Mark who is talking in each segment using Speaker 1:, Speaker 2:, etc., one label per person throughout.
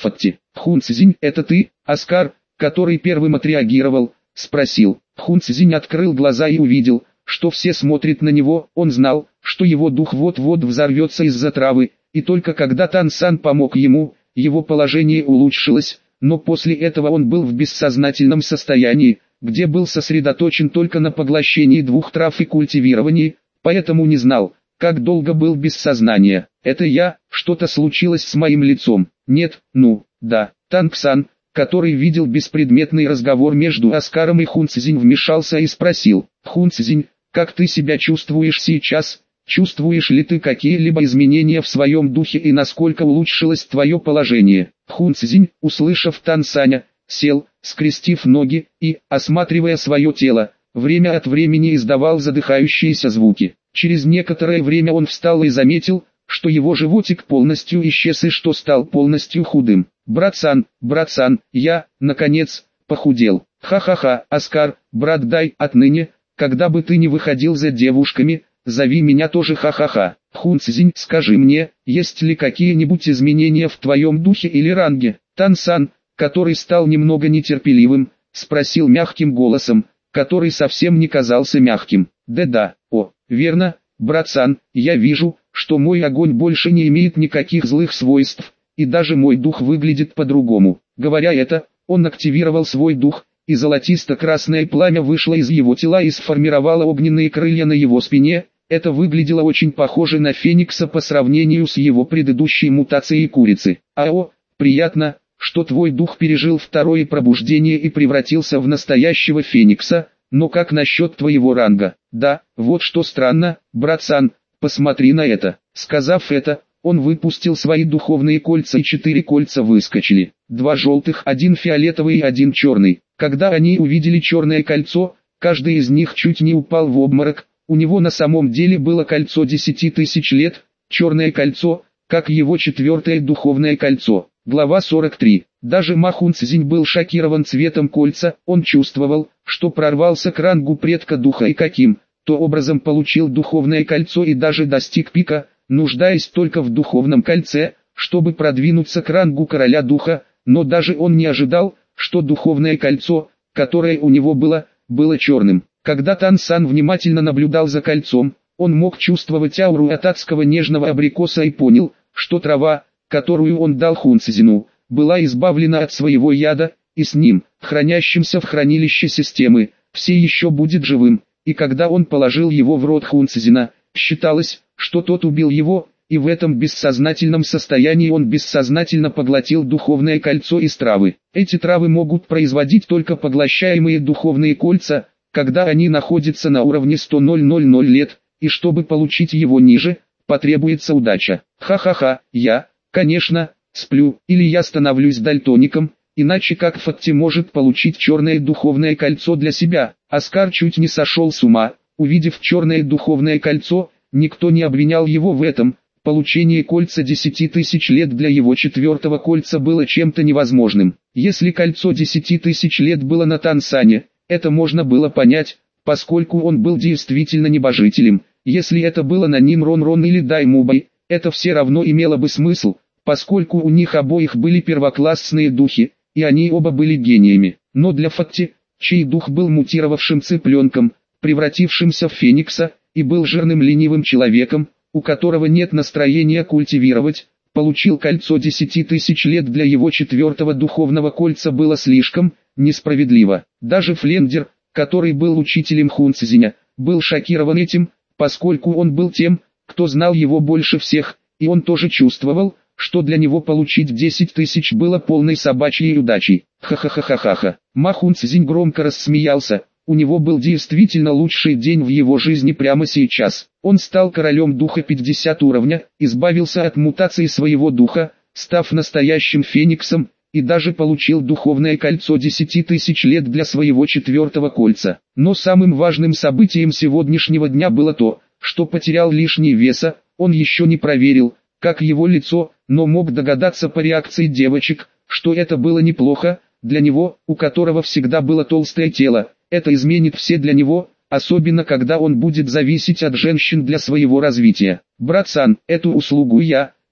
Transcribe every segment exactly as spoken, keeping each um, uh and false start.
Speaker 1: Фатти. Хун Цзинь, это ты, Оскар, который первым отреагировал, спросил. Хун Цзинь открыл глаза и увидел, что все смотрят на него. Он знал, что его дух вот-вот взорвется из-за травы, и только когда Тан Сан помог ему, его положение улучшилось, но после этого он был в бессознательном состоянии, где был сосредоточен только на поглощении двух трав и культивировании, поэтому не знал, как долго был без сознания. Это я, что-то случилось с моим лицом. Нет, ну, да. Танг Сан, который видел беспредметный разговор между Оскаром и Хун Цзинь, вмешался и спросил: Хун Цзинь, как ты себя чувствуешь сейчас? Чувствуешь ли ты какие-либо изменения в своем духе и насколько улучшилось твое положение? Хун Цзинь, услышав Тан Саня, сел, скрестив ноги, и, осматривая свое тело, время от времени издавал задыхающиеся звуки. Через некоторое время он встал и заметил, что его животик полностью исчез и что стал полностью худым. «Братсан, братсан, я, наконец, похудел. Ха-ха-ха, Оскар, брат, дай, отныне, когда бы ты не выходил за девушками, зови меня тоже ха-ха-ха. Хун Цзинь, скажи мне, есть ли какие-нибудь изменения в твоем духе или ранге?» Тан Сан, который стал немного нетерпеливым, спросил мягким голосом, который совсем не казался мягким. «Да-да, о, верно, братсан, я вижу, что мой огонь больше не имеет никаких злых свойств, и даже мой дух выглядит по-другому». Говоря это, он активировал свой дух, и золотисто-красное пламя вышло из его тела и сформировало огненные крылья на его спине. Это выглядело очень похоже на Феникса по сравнению с его предыдущей мутацией курицы. «Ао, приятно, что твой дух пережил второе пробуждение и превратился в настоящего Феникса, но как насчет твоего ранга?» «Да, вот что странно, братсан, посмотри на это». Сказав это, он выпустил свои духовные кольца, и четыре кольца выскочили. Два желтых, один фиолетовый и один черный. Когда они увидели черное кольцо, каждый из них чуть не упал в обморок. У него на самом деле было кольцо десяти тысяч лет, черное кольцо, как его четвертое духовное кольцо. Глава сорок три. Даже Ма Хун Цзинь был шокирован цветом кольца. Он чувствовал, что прорвался к рангу предка духа и каким-то образом получил духовное кольцо и даже достиг пика, нуждаясь только в духовном кольце, чтобы продвинуться к рангу короля духа. Но даже он не ожидал, что духовное кольцо, которое у него было, было черным. Когда Тан Сан внимательно наблюдал за кольцом, он мог чувствовать ауру от адского нежного абрикоса и понял, что трава, которую он дал Хун Цзину, была избавлена от своего яда, и с ним, хранящимся в хранилище системы, все еще будет живым. И когда он положил его в рот Хун Цзина, считалось, что тот убил его, и в этом бессознательном состоянии он бессознательно поглотил духовное кольцо из травы. Эти травы могут производить только поглощаемые духовные кольца, когда они находятся на уровне сто лет, и чтобы получить его ниже, потребуется удача. Ха-ха-ха, я, конечно, сплю, или я становлюсь дальтоником, иначе как Фатти может получить черное духовное кольцо для себя? Оскар чуть не сошел с ума, увидев черное духовное кольцо, никто не обвинял его в этом. Получение кольца десяти тысяч лет для его четвертого кольца было чем-то невозможным. Если кольцо десяти тысяч лет было на Тан Сане, это можно было понять, поскольку он был действительно небожителем. Если это было на Нин Рон Рон или Дай Мубай, это все равно имело бы смысл, поскольку у них обоих были первоклассные духи, и они оба были гениями. Но для Фатти, чей дух был мутировавшим цыпленком, превратившимся в Феникса, и был жирным ленивым человеком, у которого нет настроения культивировать, получил кольцо десяти тысяч лет для его четвертого духовного кольца было слишком несправедливо. Даже Флендер, который был учителем Хун Цзиня, был шокирован этим, поскольку он был тем, кто знал его больше всех, и он тоже чувствовал, что для него получить десять тысяч было полной собачьей удачей. Ха-ха-ха-ха-ха. Ма Хун Цзинь громко рассмеялся. У него был действительно лучший день в его жизни прямо сейчас. Он стал королем духа пятидесятого уровня, избавился от мутации своего духа, став настоящим фениксом, и даже получил духовное кольцо десяти тысяч лет для своего четвертого кольца. Но самым важным событием сегодняшнего дня было то, что потерял лишний веса. Он еще не проверил, как его лицо, но мог догадаться по реакции девочек, что это было неплохо для него, у которого всегда было толстое тело. Это изменит все для него, особенно когда он будет зависеть от женщин для своего развития. «Братсан, эту услугу я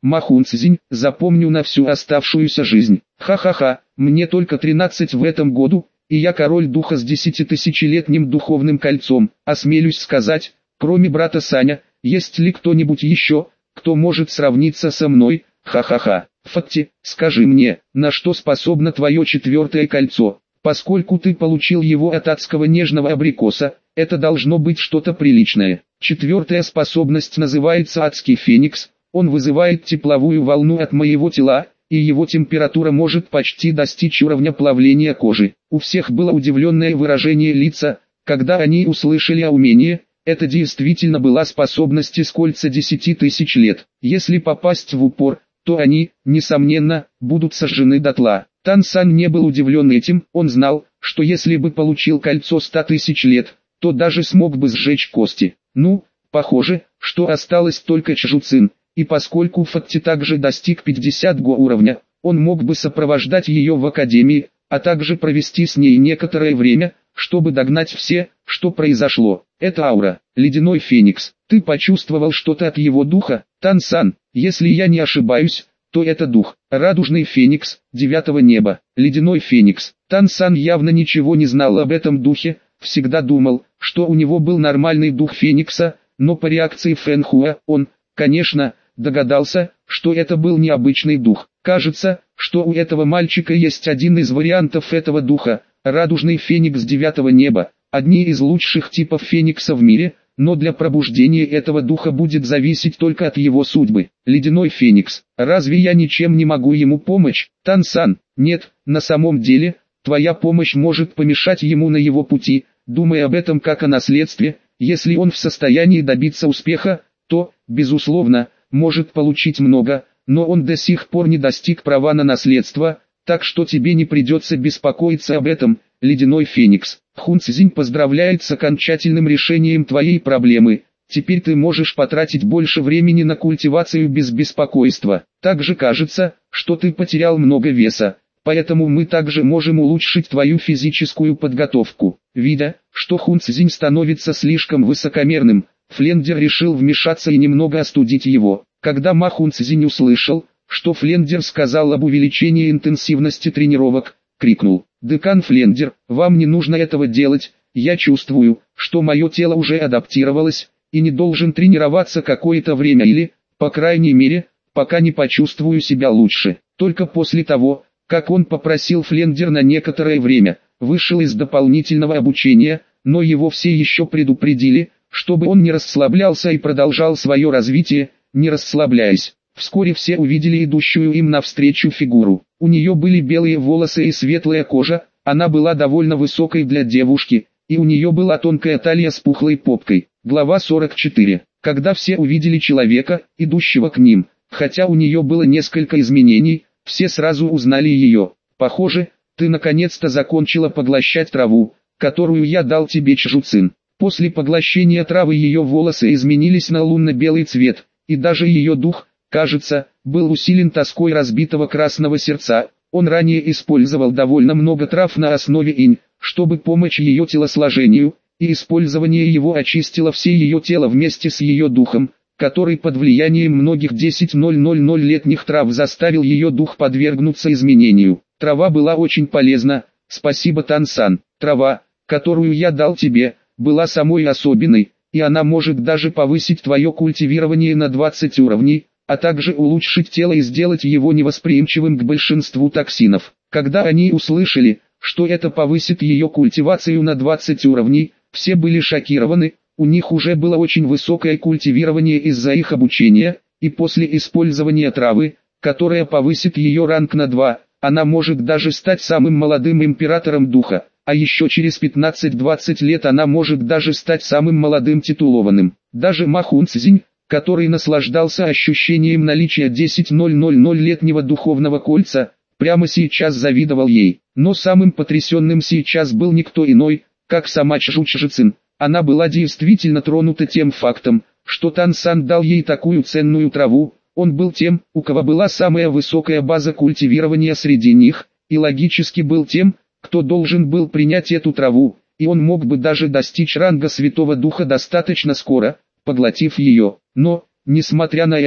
Speaker 1: Махун Цзинь, запомню на всю оставшуюся жизнь. Ха-ха-ха, мне только тринадцать в этом году, и я король духа с десятитысячелетним духовным кольцом. Осмелюсь сказать, кроме брата Саня, есть ли кто-нибудь еще, кто может сравниться со мной? Ха-ха-ха. Фатти, скажи мне, на что способно твое четвертое кольцо? Поскольку ты получил его от адского нежного абрикоса, это должно быть что-то приличное. Четвертая способность называется адский феникс. Он вызывает тепловую волну от моего тела, и его температура может почти достичь уровня плавления кожи. У всех было удивленное выражение лица, когда они услышали о умении. Это действительно была способность из кольца десяти тысяч лет. Если попасть в упор, то они, несомненно, будут сожжены дотла. Тан Сан не был удивлен этим, он знал, что если бы получил кольцо ста тысяч лет, то даже смог бы сжечь кости. Ну, похоже, что осталось только Чжу Цин, и поскольку Фатти также достиг пятидесятого уровня, он мог бы сопровождать ее в академии, а также провести с ней некоторое время, чтобы догнать все, что произошло. Это аура, ледяной феникс. Ты почувствовал что-то от его духа, Тан Сан? Если я не ошибаюсь, то это дух. Радужный феникс, девятого неба, ледяной феникс. Тан Сан явно ничего не знал об этом духе, всегда думал, что у него был нормальный дух феникса, но по реакции Фэн Хуа, он, конечно, догадался, что это был необычный дух. Кажется, что у этого мальчика есть один из вариантов этого духа, радужный феникс девятого неба, одни из лучших типов феникса в мире, но для пробуждения этого духа будет зависеть только от его судьбы. Ледяной феникс. Разве я ничем не могу ему помочь? Тан Сан, нет, на самом деле, твоя помощь может помешать ему на его пути. Думай об этом как о наследстве. Если он в состоянии добиться успеха, то, безусловно, может получить много, но он до сих пор не достиг права на наследство, так что тебе не придется беспокоиться об этом. Ледяной феникс. Хун Цзинь поздравляет с окончательным решением твоей проблемы. Теперь ты можешь потратить больше времени на культивацию без беспокойства. Также кажется, что ты потерял много веса, поэтому мы также можем улучшить твою физическую подготовку. Видя, что Хун Цзинь становится слишком высокомерным, Флендер решил вмешаться и немного остудить его. Когда Ма Хун Цзинь услышал, что Флендер сказал об увеличении интенсивности тренировок, крикнул: «Декан Флендер, вам не нужно этого делать, я чувствую, что мое тело уже адаптировалось, и не должен тренироваться какое-то время или, по крайней мере, пока не почувствую себя лучше». Только после того, как он попросил Флендер на некоторое время, вышел из дополнительного обучения, но его все еще предупредили, чтобы он не расслаблялся и продолжал свое развитие, не расслабляясь. Вскоре все увидели идущую им навстречу фигуру. У нее были белые волосы и светлая кожа, она была довольно высокой для девушки, и у нее была тонкая талия с пухлой попкой. Глава сорок четыре. Когда все увидели человека, идущего к ним, хотя у нее было несколько изменений, все сразу узнали ее. «Похоже, ты наконец-то закончила поглощать траву, которую я дал тебе, Чжу Цин». После поглощения травы ее волосы изменились на лунно-белый цвет, и даже ее дух, кажется, был усилен тоской разбитого красного сердца. Он ранее использовал довольно много трав на основе инь, чтобы помочь ее телосложению, и использование его очистило все ее тело вместе с ее духом, который под влиянием многих десять летних трав заставил ее дух подвергнуться изменению. Трава была очень полезна, спасибо, Тан Сан. Трава, которую я дал тебе, была самой особенной, и она может даже повысить твое культивирование на двадцать уровней, а также улучшить тело и сделать его невосприимчивым к большинству токсинов. Когда они услышали, что это повысит ее культивацию на двадцать уровней, все были шокированы. У них уже было очень высокое культивирование из-за их обучения, и после использования травы, которая повысит ее ранг на два, она может даже стать самым молодым императором духа, а еще через пятнадцать-двадцать лет она может даже стать самым молодым титулованным. Даже Ма Хун Цзинь, который наслаждался ощущением наличия десятилетнего духовного кольца, прямо сейчас завидовал ей. Но самым потрясенным сейчас был никто иной, как сама Чжу Цин. Она была действительно тронута тем фактом, что Тан Сан дал ей такую ценную траву. Он был тем, у кого была самая высокая база культивирования среди них, и логически был тем, кто должен был принять эту траву, и он мог бы даже достичь ранга Святого Духа достаточно скоро, поглотив ее. Но, несмотря на это,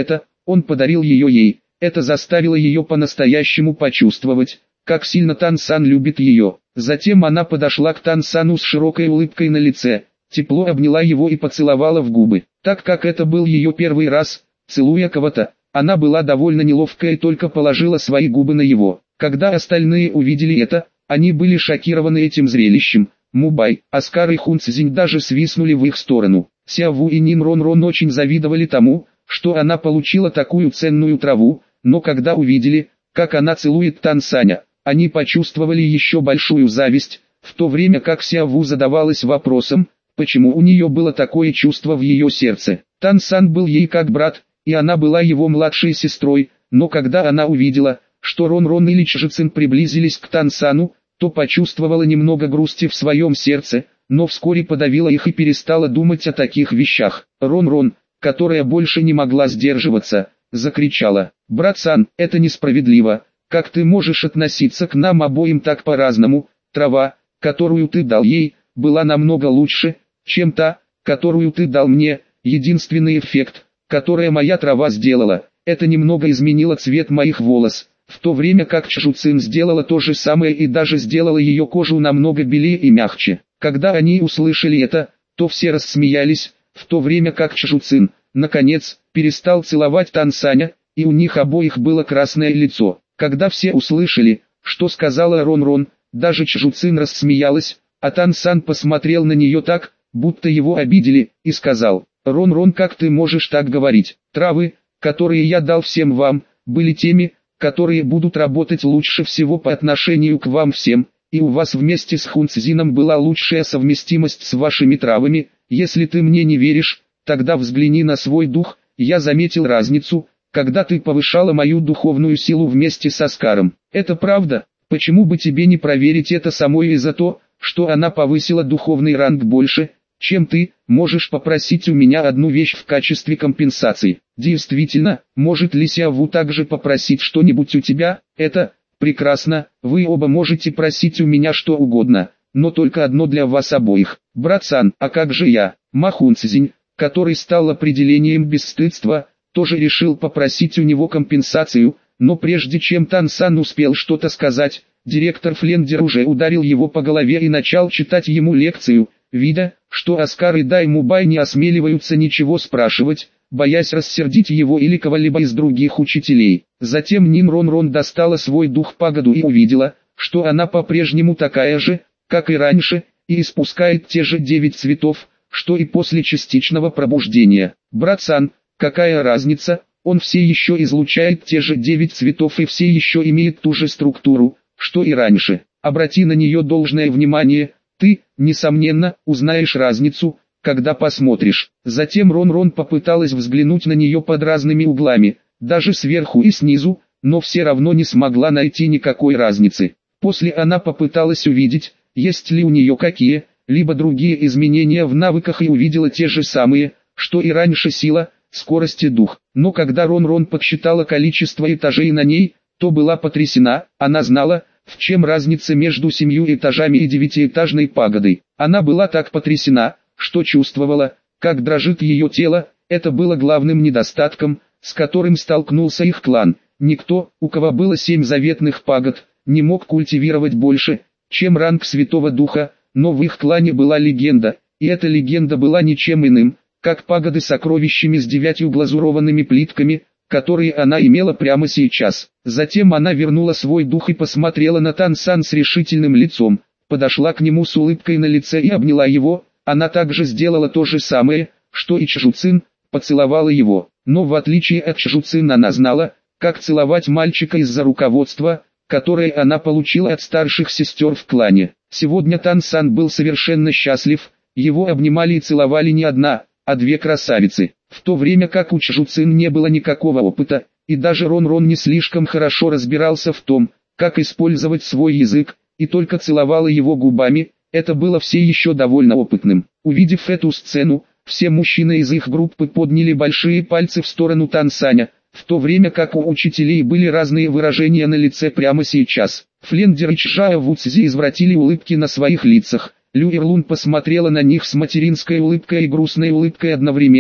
Speaker 1: он подарил ее ей. Это заставило ее по-настоящему почувствовать, как сильно Тан Сан любит ее. Затем она подошла к Тан Сану с широкой улыбкой на лице, тепло обняла его и поцеловала в губы. Так как это был ее первый раз, целуя кого-то, она была довольно неловкая и только положила свои губы на его. Когда остальные увидели это, они были шокированы этим зрелищем. Мубай, Оскар и Хун Цзинь даже свистнули в их сторону. Ся Ву и Нин Рон Рон очень завидовали тому, что она получила такую ценную траву, но когда увидели, как она целует Тан Саня, они почувствовали еще большую зависть, в то время как Ся Ву задавалась вопросом, почему у нее было такое чувство в ее сердце. Тан Сан был ей как брат, и она была его младшей сестрой, но когда она увидела, что Рон Рон и Чжи Цин приблизились к Тан Сану, то почувствовала немного грусти в своем сердце, но вскоре подавила их и перестала думать о таких вещах. Рон Рон, которая больше не могла сдерживаться, закричала: «Брат Сан, это несправедливо, как ты можешь относиться к нам обоим так по-разному? Трава, которую ты дал ей, была намного лучше, чем та, которую ты дал мне. Единственный эффект, который моя трава сделала, это немного изменило цвет моих волос, в то время как Чжу Цин сделала то же самое и даже сделала ее кожу намного белее и мягче». Когда они услышали это, то все рассмеялись, в то время как Чжу Цин, наконец, перестал целовать Тан Саня, и у них обоих было красное лицо. Когда все услышали, что сказала Рон Рон, даже Чжу Цин рассмеялась, а Тан Сан посмотрел на нее так, будто его обидели, и сказал: «Рон Рон, как ты можешь так говорить? Травы, которые я дал всем вам, были теми, которые будут работать лучше всего по отношению к вам всем, и у вас вместе с Хун Цзином была лучшая совместимость с вашими травами. Если ты мне не веришь, тогда взгляни на свой дух. Я заметил разницу, когда ты повышала мою духовную силу вместе с Оскаром. Это правда, почему бы тебе не проверить это самой, и за то, что она повысила духовный ранг больше, чем ты, можешь попросить у меня одну вещь в качестве компенсации». Действительно, может ли Ся Ву также попросить что-нибудь у тебя? Это прекрасно, вы оба можете просить у меня что угодно, но только одно для вас обоих. Брат Сан, а как же я? Ма Хун Цзинь, который стал определением бесстыдства, тоже решил попросить у него компенсацию, но прежде чем Тан Сан успел что-то сказать, директор Флендер уже ударил его по голове и начал читать ему лекцию, видя, что Оскар и Дай Мубай не осмеливаются ничего спрашивать, боясь рассердить его или кого-либо из других учителей. Затем Нин Рон Рон достала свой дух пагоду и увидела, что она по-прежнему такая же, как и раньше, и испускает те же девять цветов, что и после частичного пробуждения. Брат Сан, какая разница, он все еще излучает те же девять цветов и все еще имеет ту же структуру, что и раньше. Обрати на нее должное внимание, ты, несомненно, узнаешь разницу, когда посмотришь. Затем Рон Рон попыталась взглянуть на нее под разными углами, даже сверху и снизу, но все равно не смогла найти никакой разницы. После она попыталась увидеть, есть ли у нее какие-либо другие изменения в навыках, и увидела те же самые, что и раньше: сила, скорость и дух. Но когда Рон Рон подсчитала количество этажей на ней, то была потрясена. Она знала, в чем разница между семью этажами и девятиэтажной пагодой. Она была так потрясена, что чувствовала, как дрожит ее тело. Это было главным недостатком, с которым столкнулся их клан. Никто, у кого было семь заветных пагод, не мог культивировать больше, чем ранг Святого Духа, но в их клане была легенда, и эта легенда была ничем иным, как пагоды с сокровищами с девятью глазурованными плитками, которые она имела прямо сейчас. Затем она вернула свой дух и посмотрела на Тан Сан с решительным лицом, подошла к нему с улыбкой на лице и обняла его. Она также сделала то же самое, что и Чжу Цин, поцеловала его. Но в отличие от Чжу Цин она знала, как целовать мальчика из-за руководства, которое она получила от старших сестер в клане. Сегодня Тан Сан был совершенно счастлив, его обнимали и целовали не одна, а две красавицы. В то время как у Чжу Цин не было никакого опыта, и даже Рон Рон не слишком хорошо разбирался в том, как использовать свой язык, и только целовала его губами, это было все еще довольно опытным. Увидев эту сцену, все мужчины из их группы подняли большие пальцы в сторону Тан Саня, в то время как у учителей были разные выражения на лице прямо сейчас. Флендер и Чжао Вуцзи извратили улыбки на своих лицах. Лю Ирлун посмотрела на них с материнской улыбкой и грустной улыбкой одновременно.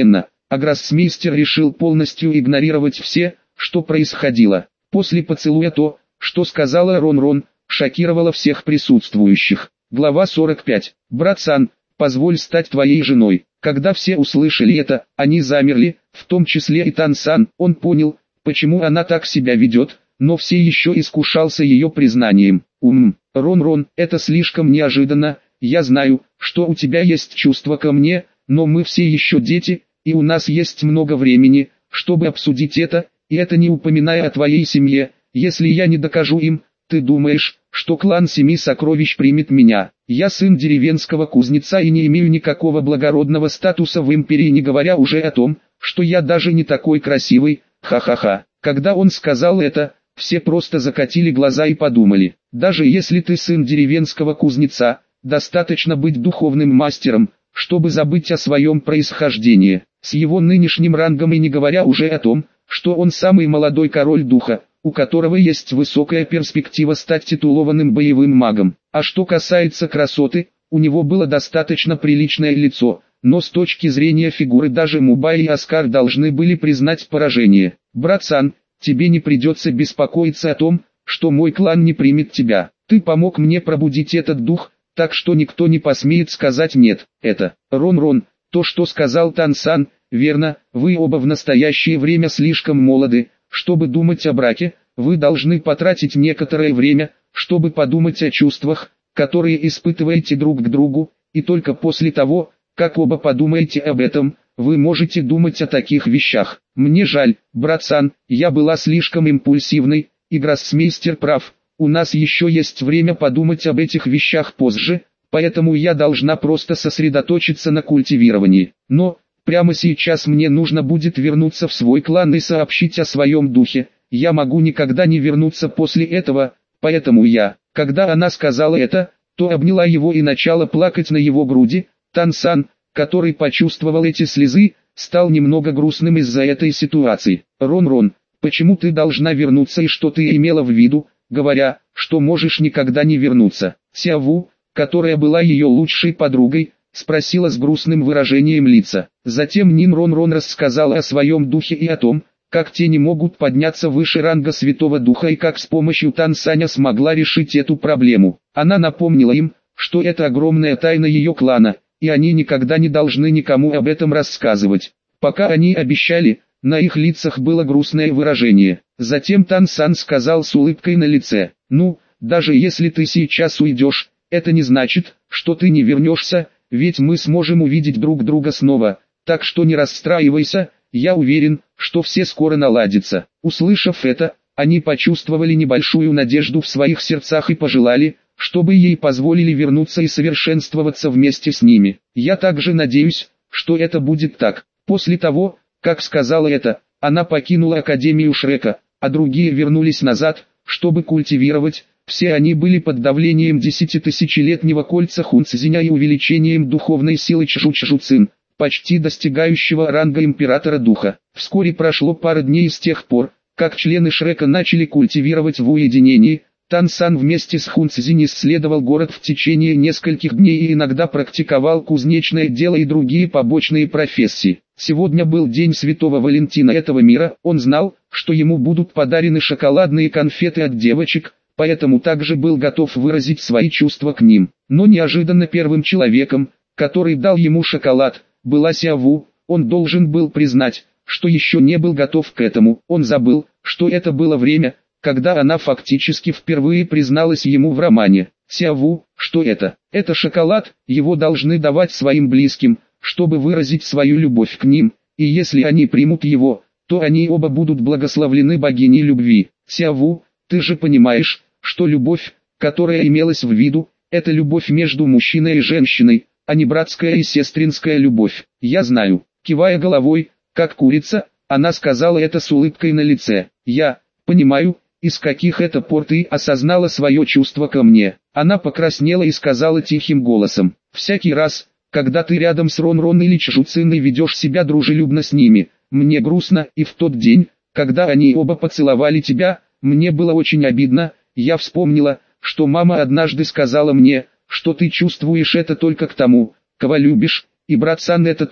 Speaker 1: а гроссмейстер решил полностью игнорировать все, что происходило. После поцелуя то, что сказала Рон-Рон, шокировало всех присутствующих. Глава сорок пять. «Брат Сан, позволь стать твоей женой». Когда все услышали это, они замерли, в том числе и Тан-сан. Он понял, почему она так себя ведет, но все еще искушался ее признанием. «Ум, Рон-Рон, это слишком неожиданно, я знаю, что у тебя есть чувства ко мне, но мы все еще дети, и у нас есть много времени, чтобы обсудить это, и это не упоминая о твоей семье. Если я не докажу им, ты думаешь, что клан Семи Сокровищ примет меня? Я сын деревенского кузнеца и не имею никакого благородного статуса в империи, не говоря уже о том, что я даже не такой красивый, ха-ха-ха». Когда он сказал это, все просто закатили глаза и подумали: даже если ты сын деревенского кузнеца, достаточно быть духовным мастером, чтобы забыть о своем происхождении. С его нынешним рангом и не говоря уже о том, что он самый молодой король духа, у которого есть высокая перспектива стать титулованным боевым магом. А что касается красоты, у него было достаточно приличное лицо, но с точки зрения фигуры даже Мубай и Оскар должны были признать поражение. «Брат Сан, тебе не придется беспокоиться о том, что мой клан не примет тебя. Ты помог мне пробудить этот дух, так что никто не посмеет сказать нет». Это, Рон-Рон, то, что сказал Тан-сан, верно, вы оба в настоящее время слишком молоды, чтобы думать о браке. Вы должны потратить некоторое время, чтобы подумать о чувствах, которые испытываете друг к другу, и только после того, как оба подумаете об этом, вы можете думать о таких вещах. Мне жаль, брат Сан, я была слишком импульсивной, и гроссмейстер прав, у нас еще есть время подумать об этих вещах позже, поэтому я должна просто сосредоточиться на культивировании. Но, прямо сейчас мне нужно будет вернуться в свой клан и сообщить о своем духе. Я могу никогда не вернуться после этого, поэтому я, когда она сказала это, то обняла его и начала плакать на его груди. Тан-сан, который почувствовал эти слезы, стал немного грустным из-за этой ситуации. «Рон-Рон, почему ты должна вернуться и что ты имела в виду, говоря, что можешь никогда не вернуться?» Сяву, которая была ее лучшей подругой, спросила с грустным выражением лица. Затем Нин Рон-Рон рассказала о своем духе и о том, как тени могут подняться выше ранга Святого Духа и как с помощью Тан-саня смогла решить эту проблему. Она напомнила им, что это огромная тайна ее клана, и они никогда не должны никому об этом рассказывать. Пока они обещали, на их лицах было грустное выражение. Затем Тан-сан сказал с улыбкой на лице: «Ну, даже если ты сейчас уйдешь, это не значит, что ты не вернешься, ведь мы сможем увидеть друг друга снова, так что не расстраивайся, я уверен, что все скоро наладится». Услышав это, они почувствовали небольшую надежду в своих сердцах и пожелали, чтобы ей позволили вернуться и совершенствоваться вместе с ними. «Я также надеюсь, что это будет так». После того, как сказала это, она покинула Академию Шрека, а другие вернулись назад, чтобы культивировать. Все они были под давлением десятитысячелетнего кольца Хунцзиня и увеличением духовной силы Чжу-Чжу-Цин, почти достигающего ранга Императора Духа. Вскоре прошло пара дней с тех пор, как члены Шрека начали культивировать в уединении. Тан-сан вместе с Хунцзинь исследовал город в течение нескольких дней и иногда практиковал кузнечное дело и другие побочные профессии. Сегодня был день Святого Валентина этого мира. Он знал, что ему будут подарены шоколадные конфеты от девочек, поэтому также был готов выразить свои чувства к ним. Но неожиданно первым человеком, который дал ему шоколад, была Сяву. Он должен был признать, что еще не был готов к этому. Он забыл, что это было время, когда она фактически впервые призналась ему в романе. Сяву, что это? Это шоколад, его должны давать своим близким, чтобы выразить свою любовь к ним, и если они примут его, то они оба будут благословлены богиней любви. Сяву, ты же понимаешь, что любовь, которая имелась в виду, это любовь между мужчиной и женщиной, а не братская и сестринская любовь. Я знаю. Кивая головой, как курица, она сказала это с улыбкой на лице. Я понимаю, из каких это пор ты осознала свое чувство ко мне. Она покраснела и сказала тихим голосом: всякий раз, когда ты рядом с Рон-Рон или Чжу-Цин и ведешь себя дружелюбно с ними, мне грустно, и в тот день, когда они оба поцеловали тебя, мне было очень обидно. Я вспомнила, что мама однажды сказала мне, что ты чувствуешь это только к тому, кого любишь, и брат Сан это тот,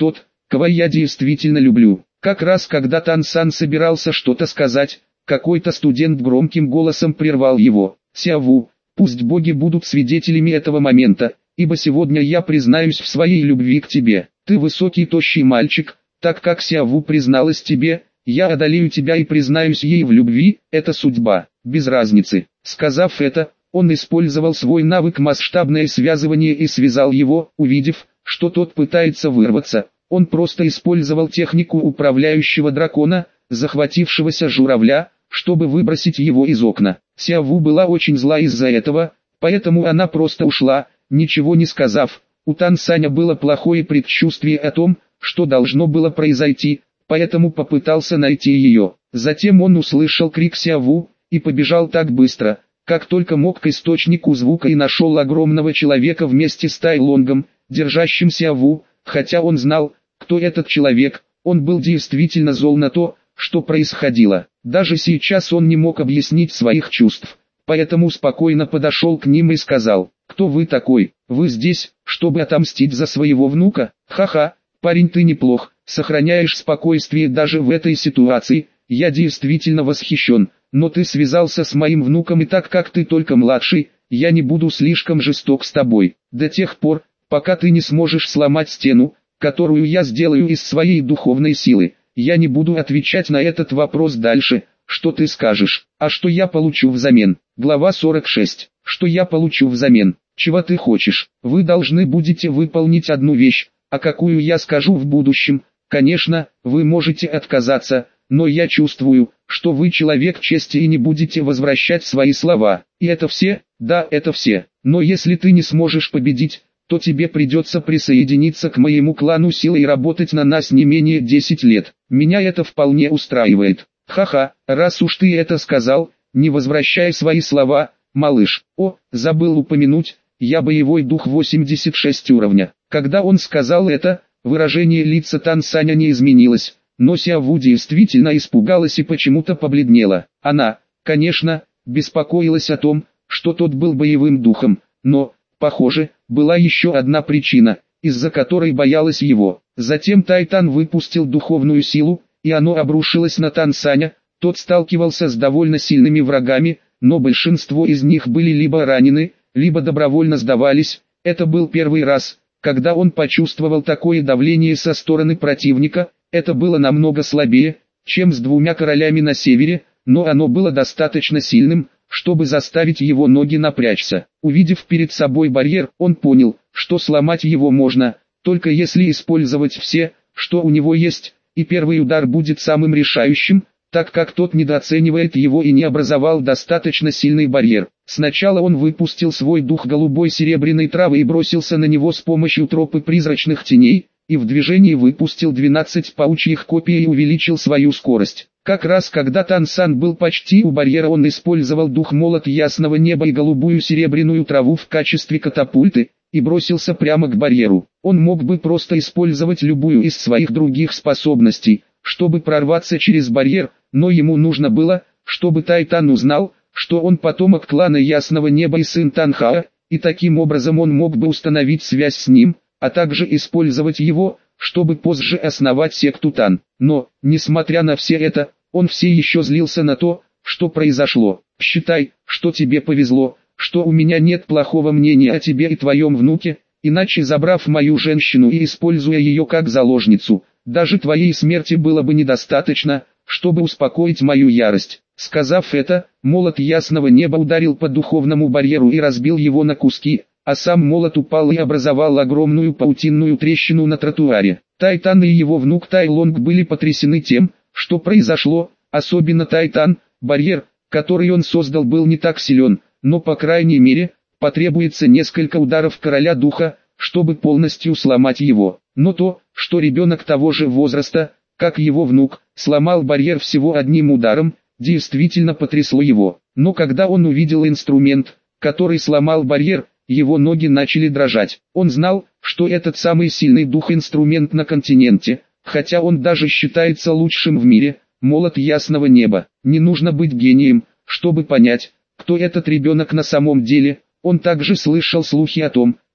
Speaker 1: кого я действительно люблю. Как раз когда Тан Сан собирался что-то сказать, какой-то студент громким голосом прервал его. Сяову, пусть боги будут свидетелями этого момента, ибо сегодня я признаюсь в своей любви к тебе. Ты высокий тощий мальчик, так как Сяову призналась тебе, я одолею тебя и признаюсь ей в любви, это судьба, без разницы. Сказав это, он использовал свой навык масштабное связывание и связал его, увидев, что тот пытается вырваться. Он просто использовал технику управляющего дракона, захватившегося журавля, чтобы выбросить его из окна. Сяову была очень зла из-за этого, поэтому она просто ушла, ничего не сказав. У Тан Саня было плохое предчувствие о том, что должно было произойти, поэтому попытался найти ее. Затем он услышал крик Сяову, и побежал так быстро, как только мог к источнику звука и нашел огромного человека вместе с Тайлонгом, держащим Сяову, хотя он знал, кто этот человек, он был действительно зол на то, что происходило. Даже сейчас он не мог объяснить своих чувств, поэтому спокойно подошел к ним и сказал: «Кто вы такой? Вы здесь, чтобы отомстить за своего внука? Ха-ха, парень, ты неплох, сохраняешь спокойствие даже в этой ситуации, я действительно восхищен, но ты связался с моим внуком и так как ты только младший, я не буду слишком жесток с тобой, до тех пор, пока ты не сможешь сломать стену, которую я сделаю из своей духовной силы. Я не буду отвечать на этот вопрос дальше, что ты скажешь, а что я получу взамен?» Глава сорок шесть. Что я получу взамен? Чего ты хочешь? Вы должны будете выполнить одну вещь, а какую я скажу в будущем. Конечно, вы можете отказаться, но я чувствую, что вы человек чести и не будете возвращать свои слова. И это все? Да, это все. Но если ты не сможешь победить, то тебе придется присоединиться к моему клану силой и работать на нас не менее десять лет. Меня это вполне устраивает. Ха-ха, раз уж ты это сказал, не возвращай свои слова, малыш. О, забыл упомянуть, я боевой дух восемьдесят шесть уровня. Когда он сказал это, выражение лица Тан Саня не изменилось, но Сяову действительно испугалась и почему-то побледнела. Она, конечно, беспокоилась о том, что тот был боевым духом, но, похоже, была еще одна причина, из-за которой боялась его. Затем Тайтан выпустил духовную силу, и оно обрушилось на Тан Саня. Тот сталкивался с довольно сильными врагами, но большинство из них были либо ранены, либо добровольно сдавались. Это был первый раз, когда он почувствовал такое давление со стороны противника. Это было намного слабее, чем с двумя королями на севере, но оно было достаточно сильным, чтобы заставить его ноги напрячься. Увидев перед собой барьер, он понял, что сломать его можно, только если использовать все, что у него есть, и первый удар будет самым решающим, так как тот недооценивает его и не образовал достаточно сильный барьер. Сначала он выпустил свой дух голубой серебряной травы и бросился на него с помощью тропы призрачных теней, и в движении выпустил двенадцать паучьих копий и увеличил свою скорость. Как раз когда Тан Сан был почти у барьера, он использовал дух молот ясного неба и голубую серебряную траву в качестве катапульты, и бросился прямо к барьеру. Он мог бы просто использовать любую из своих других способностей, чтобы прорваться через барьер, но ему нужно было, чтобы Тайтан узнал, что он потомок клана Ясного Неба и сын Танхаа, и таким образом он мог бы установить связь с ним, а также использовать его, чтобы позже основать секту Тан. Но, несмотря на все это, он все еще злился на то, что произошло. «Считай, что тебе повезло, что у меня нет плохого мнения о тебе и твоем внуке, иначе забрав мою женщину и используя ее как заложницу, даже твоей смерти было бы недостаточно, чтобы успокоить мою ярость». Сказав это, молот Ясного Неба ударил по духовному барьеру и разбил его на куски, а сам молот упал и образовал огромную паутинную трещину на тротуаре. Тайтан и его внук Тайлонг были потрясены тем, что произошло, особенно Тайтан. Барьер, который он создал, был не так силен, но по крайней мере, потребуется несколько ударов короля духа, чтобы полностью сломать его. Но то, что ребенок того же возраста, как его внук, сломал барьер всего одним ударом, действительно потрясло его. Но когда он увидел инструмент, который сломал барьер, его ноги начали дрожать. Он знал, что этот самый сильный дух-инструмент на континенте, хотя он даже считается лучшим в мире, молот Ясного Неба. Не нужно быть гением, чтобы понять, кто этот ребенок на самом деле. Он также слышал слухи о том,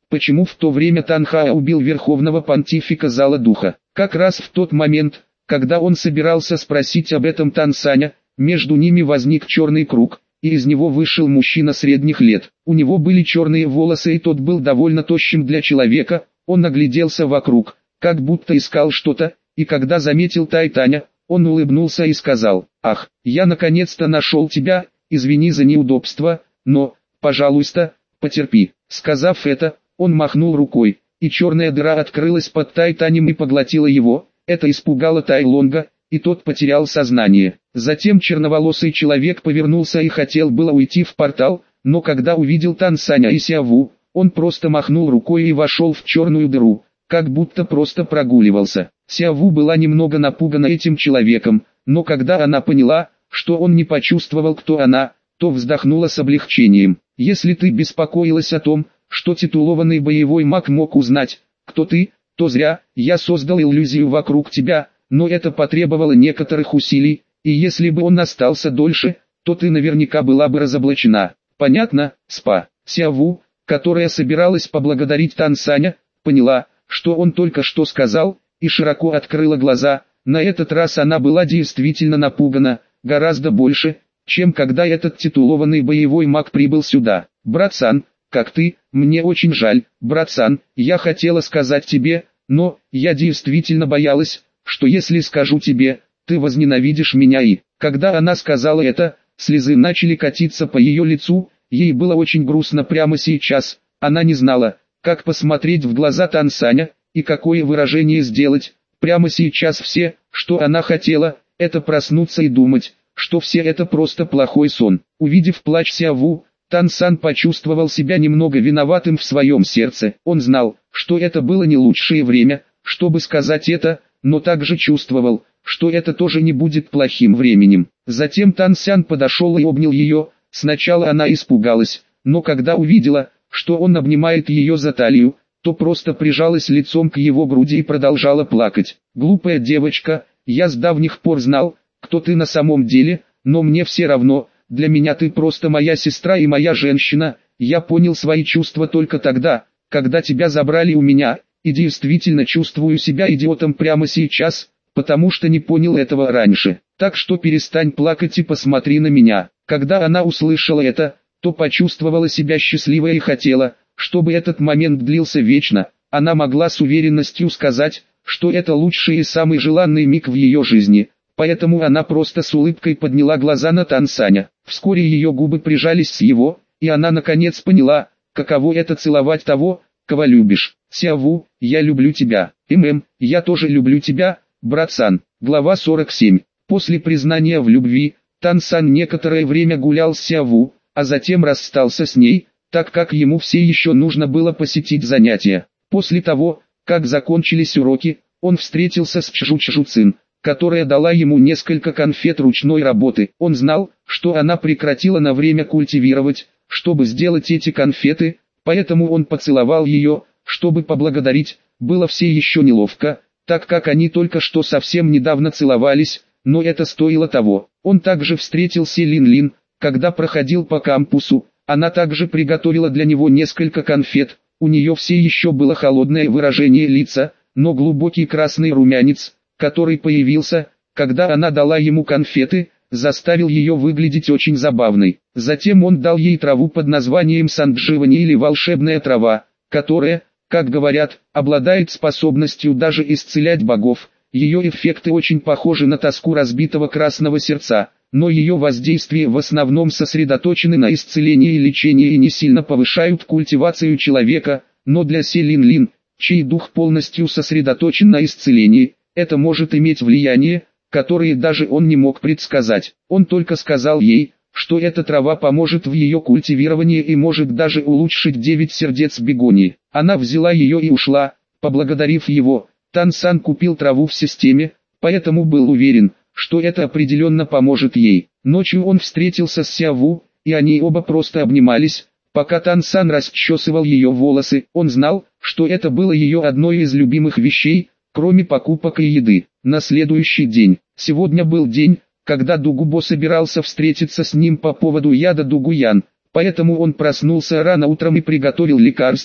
Speaker 1: почему в то время Танхаа убил верховного понтифика Зала Духа. Как раз в тот момент, когда он собирался спросить об этом Тансаня, между ними возник черный круг, и из него вышел мужчина средних лет. У него были черные волосы, и тот был довольно тощим для человека. Он огляделся вокруг, как будто искал что-то, и когда заметил Тайтаня, он улыбнулся и сказал: «Ах, я наконец-то нашел тебя, извини за неудобство, но, пожалуйста, потерпи». Сказав это, он махнул рукой, и черная дыра открылась под Тайтанем и поглотила его. Это испугало Тайлонга, и тот потерял сознание. Затем черноволосый человек повернулся и хотел было уйти в портал, но когда увидел Тансаня и Сяву, он просто махнул рукой и вошел в черную дыру, как будто просто прогуливался. Сяву была немного напугана этим человеком, но когда она поняла, что он не почувствовал, кто она, то вздохнула с облегчением. «Если ты беспокоилась о том, что титулованный боевой маг мог узнать, кто ты, то зря. Я создал иллюзию вокруг тебя, но это потребовало некоторых усилий, и если бы он остался дольше, то ты наверняка была бы разоблачена. Понятно, Спа?» Сяву, которая собиралась поблагодарить Тансаня, поняла, что он только что сказал, и широко открыла глаза. На этот раз она была действительно напугана, гораздо больше, чем когда этот титулованный боевой маг прибыл сюда. «Братсан, как ты? Мне очень жаль, братсан, я хотела сказать тебе, но я действительно боялась, что если скажу тебе, ты возненавидишь меня». И, когда она сказала это, слезы начали катиться по ее лицу. Ей было очень грустно прямо сейчас. Она не знала, как посмотреть в глаза Тансаня, и какое выражение сделать. Прямо сейчас все, что она хотела, это проснуться и думать, что все это просто плохой сон. Увидев плач Сяву, Тансан почувствовал себя немного виноватым в своем сердце. Он знал, что это было не лучшее время, чтобы сказать это, но также чувствовал, что это тоже не будет плохим временем. Затем Тансян подошел и обнял ее. Сначала она испугалась, но когда увидела, что он обнимает ее за талию, то просто прижалась лицом к его груди и продолжала плакать. «Глупая девочка, я с давних пор знал, кто ты на самом деле, но мне все равно, для меня ты просто моя сестра и моя женщина. Я понял свои чувства только тогда, когда тебя забрали у меня, и действительно чувствую себя идиотом прямо сейчас, потому что не понял этого раньше. Так что перестань плакать и посмотри на меня». Когда она услышала это, то почувствовала себя счастливой и хотела, чтобы этот момент длился вечно. Она могла с уверенностью сказать, что это лучший и самый желанный миг в ее жизни, поэтому она просто с улыбкой подняла глаза на Тансаня. Вскоре ее губы прижались с его, и она наконец поняла, каково это целовать того, кого любишь. «Сяву, я люблю тебя». «ММ, я тоже люблю тебя, братсан». Глава сорок семь. После признания в любви, Тансан некоторое время гулял с Сяву, а затем расстался с ней, так как ему все еще нужно было посетить занятия. После того, как закончились уроки, он встретился с Чжу-Чжу-Цин, которая дала ему несколько конфет ручной работы. Он знал, что она прекратила на время культивировать, чтобы сделать эти конфеты, поэтому он поцеловал ее, чтобы поблагодарить. Было все еще неловко, так как они только что совсем недавно целовались, но это стоило того. Он также встретил Се Лин-Лин, когда проходил по кампусу. Она также приготовила для него несколько конфет. У нее все еще было холодное выражение лица, но глубокий красный румянец, который появился, когда она дала ему конфеты, заставил ее выглядеть очень забавной. Затем он дал ей траву под названием сандживани или волшебная трава, которая, как говорят, обладает способностью даже исцелять богов. Ее эффекты очень похожи на тоску разбитого красного сердца, но ее воздействие в основном сосредоточены на исцелении и лечении и не сильно повышают культивацию человека, но для Се Лин-Лин, чей дух полностью сосредоточен на исцелении, это может иметь влияние, которое даже он не мог предсказать. Он только сказал ей, что эта трава поможет в ее культивировании и может даже улучшить девять сердец бегонии. Она взяла ее и ушла, поблагодарив его. Тансан купил траву в системе, поэтому был уверен, что это определенно поможет ей. Ночью он встретился с Сяву, и они оба просто обнимались, пока Тансан расчесывал ее волосы. Он знал, что это было ее одной из любимых вещей, кроме покупок и еды. На следующий день, сегодня был день, когда Дугубо собирался встретиться с ним по поводу яда Дугуян, поэтому он проснулся рано утром и приготовил лекарство,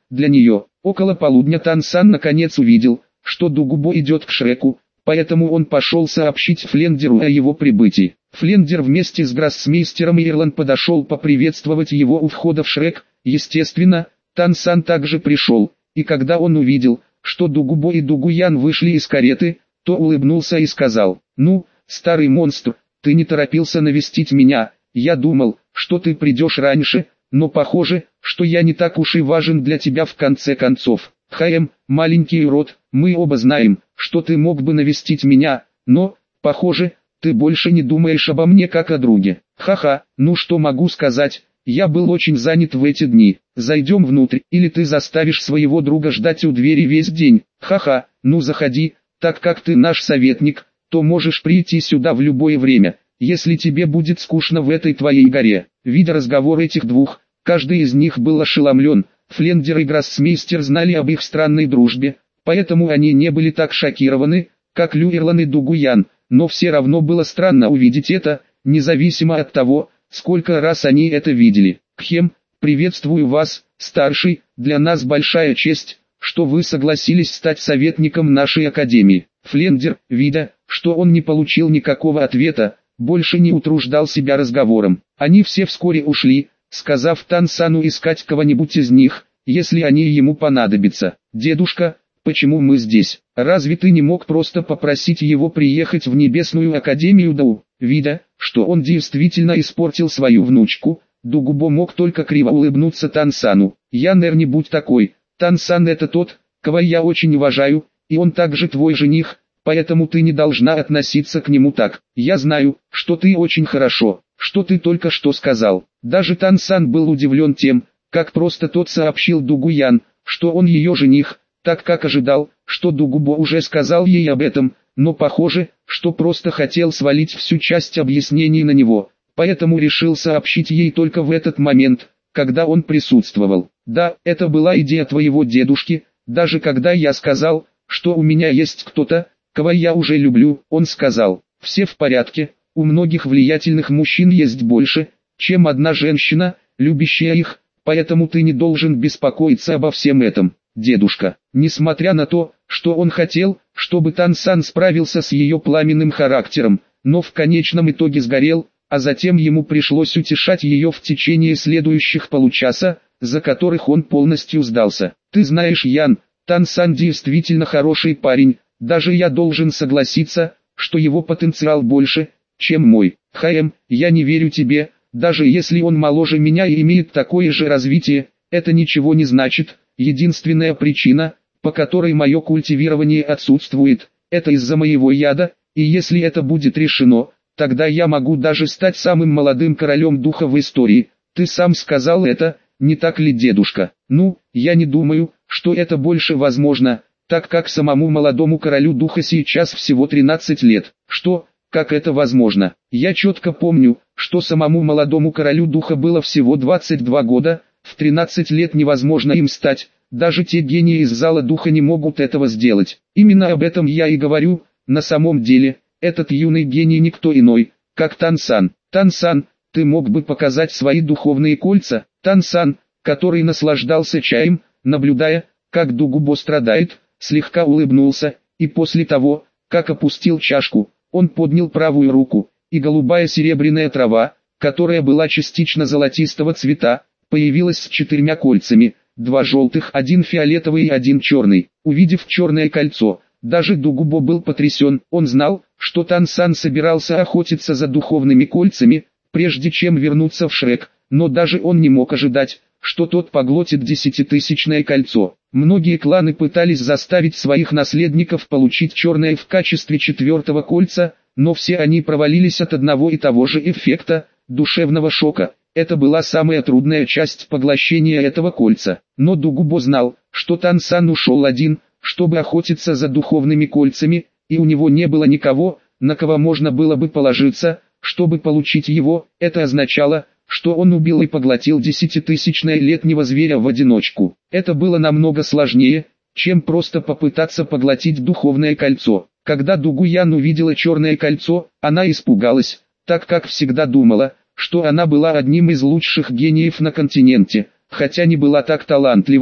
Speaker 1: для нее. Около полудня Тансан наконец увидел, что Дугубо идет к Шреку, поэтому он пошел сообщить Флендеру о его прибытии. Флендер вместе с гроссмейстером Ирланд подошел поприветствовать его у входа в Шрек. Естественно, Тансан также пришел, и когда он увидел, что Дугубо и Дугуян вышли из кареты, то улыбнулся и сказал: «Ну, старый монстр, ты не торопился навестить меня, я думал, что ты придешь раньше, но похоже, что я не так уж и важен для тебя в конце концов. Хаем, маленький урод, мы оба знаем, что ты мог бы навестить меня, но, похоже, ты больше не думаешь обо мне как о друге. Ха-ха, ну что могу сказать, я был очень занят в эти дни. Зайдем внутрь, или ты заставишь своего друга ждать у двери весь день. Ха-ха, ну заходи, так как ты наш советник, то можешь прийти сюда в любое время, если тебе будет скучно в этой твоей горе». Видя разговор этих двух, каждый из них был ошеломлен. Флендер и гроссмейстер знали об их странной дружбе, поэтому они не были так шокированы, как Люэрлан и Дугуян, но все равно было странно увидеть это, независимо от того, сколько раз они это видели. «Кхем, приветствую вас, старший, для нас большая честь, что вы согласились стать советником нашей академии». Флендер, видя, что он не получил никакого ответа, больше не утруждал себя разговором. Они все вскоре ушли, сказав Тансану искать кого-нибудь из них, если они ему понадобятся. «Дедушка, почему мы здесь? Разве ты не мог просто попросить его приехать в Небесную Академию Дау?» Видя, что он действительно испортил свою внучку, Дугубо мог только криво улыбнуться Тансану. «Янер, не будь такой, Тансан это тот, кого я очень уважаю, и он также твой жених, поэтому ты не должна относиться к нему так. Я знаю, что ты очень хорошо, что ты только что сказал». Даже Тансан был удивлен тем, как просто тот сообщил Дугуян, что он ее жених, так как ожидал, что Дугубо уже сказал ей об этом, но похоже, что просто хотел свалить всю часть объяснений на него, поэтому решил сообщить ей только в этот момент, когда он присутствовал. «Да, это была идея твоего дедушки, даже когда я сказал, что у меня есть кто-то, кого я уже люблю, он сказал: все в порядке, у многих влиятельных мужчин есть больше, чем одна женщина, любящая их, поэтому ты не должен беспокоиться обо всем этом, дедушка». Несмотря на то, что он хотел, чтобы Тансан справился с ее пламенным характером, но в конечном итоге сгорел, а затем ему пришлось утешать ее в течение следующих получаса, за которых он полностью сдался. «Ты знаешь, Ян, Тансан действительно хороший парень, даже я должен согласиться, что его потенциал больше, чем мой. Хаем, я не верю тебе, даже если он моложе меня и имеет такое же развитие, это ничего не значит. Единственная причина, по которой мое культивирование отсутствует, это из-за моего яда, и если это будет решено, тогда я могу даже стать самым молодым королем духа в истории. Ты сам сказал это, не так ли, дедушка? Ну, я не думаю, что это больше возможно, так как самому молодому королю духа сейчас всего тринадцать лет. Что, как это возможно? Я четко помню, что самому молодому королю духа было всего двадцать два года, в тринадцать лет невозможно им стать, даже те гении из зала духа не могут этого сделать. Именно об этом я и говорю, на самом деле, этот юный гений никто иной, как Тансан. Тансан, ты мог бы показать свои духовные кольца? Тансан, который наслаждался чаем, наблюдая, как Дугубо страдает, слегка улыбнулся, и после того, как опустил чашку, он поднял правую руку, и голубая серебряная трава, которая была частично золотистого цвета, появилась с четырьмя кольцами, два желтых, один фиолетовый и один черный. Увидев черное кольцо, даже Дугубо был потрясен, он знал, что Тансан собирался охотиться за духовными кольцами, прежде чем вернуться в Шрек, но даже он не мог ожидать, что тот поглотит десятитысячное кольцо. Многие кланы пытались заставить своих наследников получить черное в качестве четвертого кольца, но все они провалились от одного и того же эффекта, душевного шока. Это была самая трудная часть поглощения этого кольца. Но Дугубо знал, что Тансан ушел один, чтобы охотиться за духовными кольцами, и у него не было никого, на кого можно было бы положиться, чтобы получить его. Это означало, что он убил и поглотил десятитысячное летнего зверя в одиночку. Это было намного сложнее, чем просто попытаться поглотить духовное кольцо. Когда Дугуян увидела черное кольцо, она испугалась, так как всегда думала, что она была одним из лучших гениев на континенте, хотя не была так талантлива,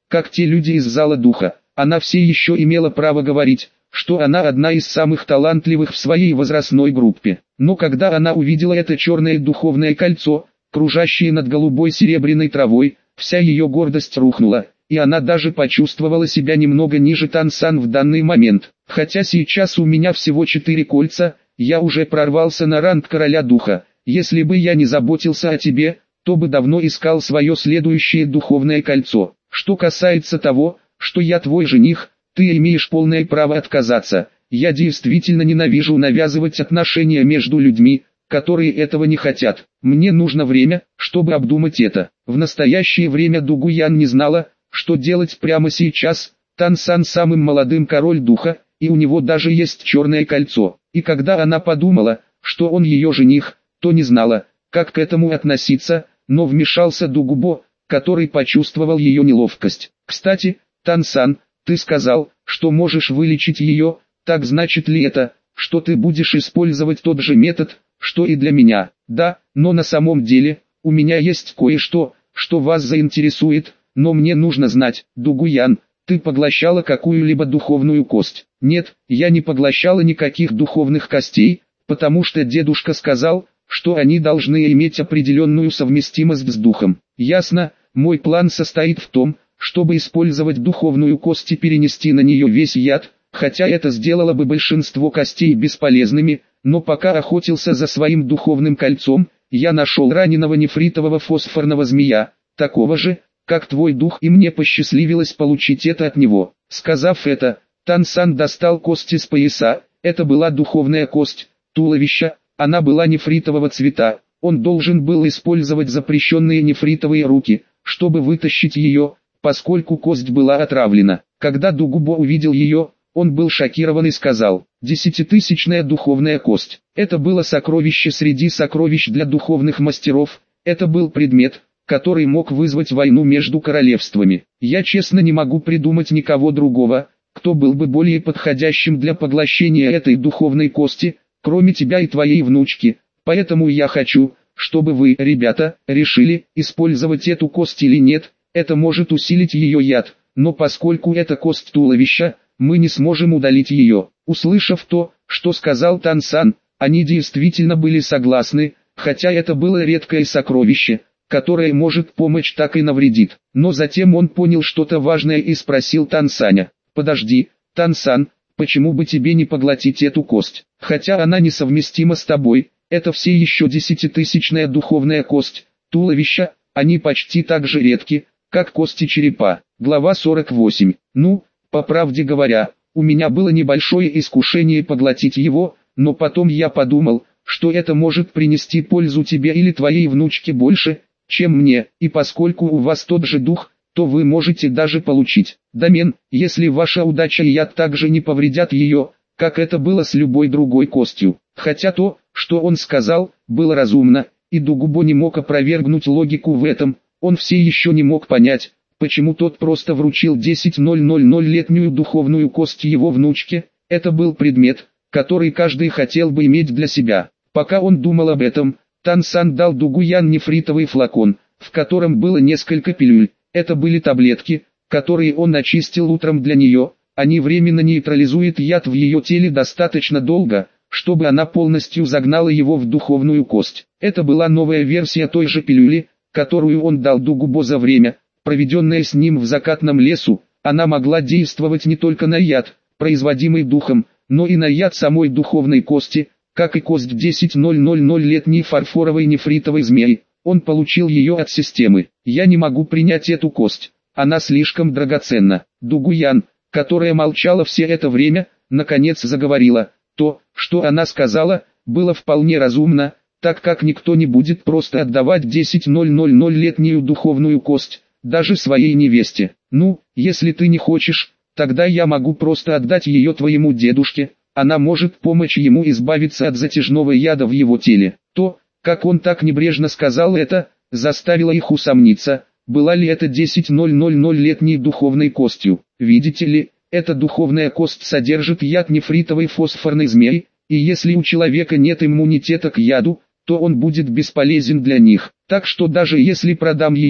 Speaker 1: как те люди из зала духа. Она все еще имела право говорить, что она одна из самых талантливых в своей возрастной группе. Но когда она увидела это черное духовное кольцо, кружащее над голубой серебряной травой, вся ее гордость рухнула, и она даже почувствовала себя немного ниже Тансан в данный момент. Хотя сейчас у меня всего четыре кольца, я уже прорвался на ранг короля духа. Если бы я не заботился о тебе, то бы давно искал свое следующее духовное кольцо. Что касается того, что я твой жених, ты имеешь полное право отказаться. Я действительно ненавижу навязывать отношения между людьми, которые этого не хотят. Мне нужно время, чтобы обдумать это. В настоящее время Дугуян не знала, что делать прямо сейчас. Тансан самым молодым король духа, и у него даже есть черное кольцо. И когда она подумала, что он ее жених, то не знала, как к этому относиться, но вмешался Дугубо, который почувствовал ее неловкость. Кстати, Тансан, ты сказал, что можешь вылечить ее, так значит ли это, что ты будешь использовать тот же метод, что и для меня? Да, но на самом деле, у меня есть кое-что, что вас заинтересует, но мне нужно знать. Дугуян, ты поглощала какую-либо духовную кость? Нет, я не поглощала никаких духовных костей, потому что дедушка сказал, что они должны иметь определенную совместимость с духом. Ясно, мой план состоит в том, чтобы использовать духовную кость и перенести на нее весь яд, хотя это сделало бы большинство костей бесполезными, но пока охотился за своим духовным кольцом, я нашел раненого нефритового фосфорного змея, такого же, как твой дух, и мне посчастливилось получить это от него. Сказав это, Тансан достал кость из пояса, это была духовная кость, туловища, она была нефритового цвета, он должен был использовать запрещенные нефритовые руки, чтобы вытащить ее, поскольку кость была отравлена. Когда Дугубо увидел ее, он был шокирован и сказал: «Десятитысячная духовная кость». Это было сокровище среди сокровищ для духовных мастеров, это был предмет, который мог вызвать войну между королевствами. Я честно не могу придумать никого другого, кто был бы более подходящим для поглощения этой духовной кости, кроме тебя и твоей внучки, поэтому я хочу, чтобы вы, ребята, решили, использовать эту кость или нет. Это может усилить ее яд, но поскольку это кость туловища, мы не сможем удалить ее. Услышав то, что сказал Тансан, они действительно были согласны, хотя это было редкое сокровище, которое может помочь, так и навредит. Но затем он понял что-то важное и спросил Тансаня: «Подожди, Тансан, почему бы тебе не поглотить эту кость? Хотя она несовместима с тобой, это все еще десятитысячная духовная кость, туловища, они почти так же редки, как кости черепа». Глава сорок восемь. Ну, по правде говоря, у меня было небольшое искушение поглотить его, но потом я подумал, что это может принести пользу тебе или твоей внучке больше, чем мне, и поскольку у вас тот же дух, то вы можете даже получить домен, если ваша удача и яд также не повредят ее, как это было с любой другой костью. Хотя то, что он сказал, было разумно, и Дугубо не мог опровергнуть логику в этом, он все еще не мог понять, почему тот просто вручил десятитысячную духовную кость его внучке. Это был предмет, который каждый хотел бы иметь для себя. Пока он думал об этом, Тансан дал Дугуян нефритовый флакон, в котором было несколько пилюль. Это были таблетки, которые он очистил утром для нее. Они временно нейтрализуют яд в ее теле достаточно долго, чтобы она полностью загнала его в духовную кость. Это была новая версия той же пилюли, которую он дал Дугубо за время, проведенное с ним в закатном лесу. Она могла действовать не только на яд, производимый духом, но и на яд самой духовной кости, как и кость десятитысячной фарфоровой нефритовой змеи. Он получил ее от системы. Я не могу принять эту кость, она слишком драгоценна. Дугуян, которая молчала все это время, наконец заговорила. То, что она сказала, было вполне разумно, так как никто не будет просто отдавать десятитысячную духовную кость, даже своей невесте. Ну, если ты не хочешь, тогда я могу просто отдать ее твоему дедушке, она может помочь ему избавиться от затяжного яда в его теле. То, как он так небрежно сказал это, заставило их усомниться, была ли это десятитысячной духовной костью. Видите ли, эта духовная кость содержит яд нефритовой фосфорной змеи, и если у человека нет иммунитета к яду, то он будет бесполезен для них. Так что даже если продам ее,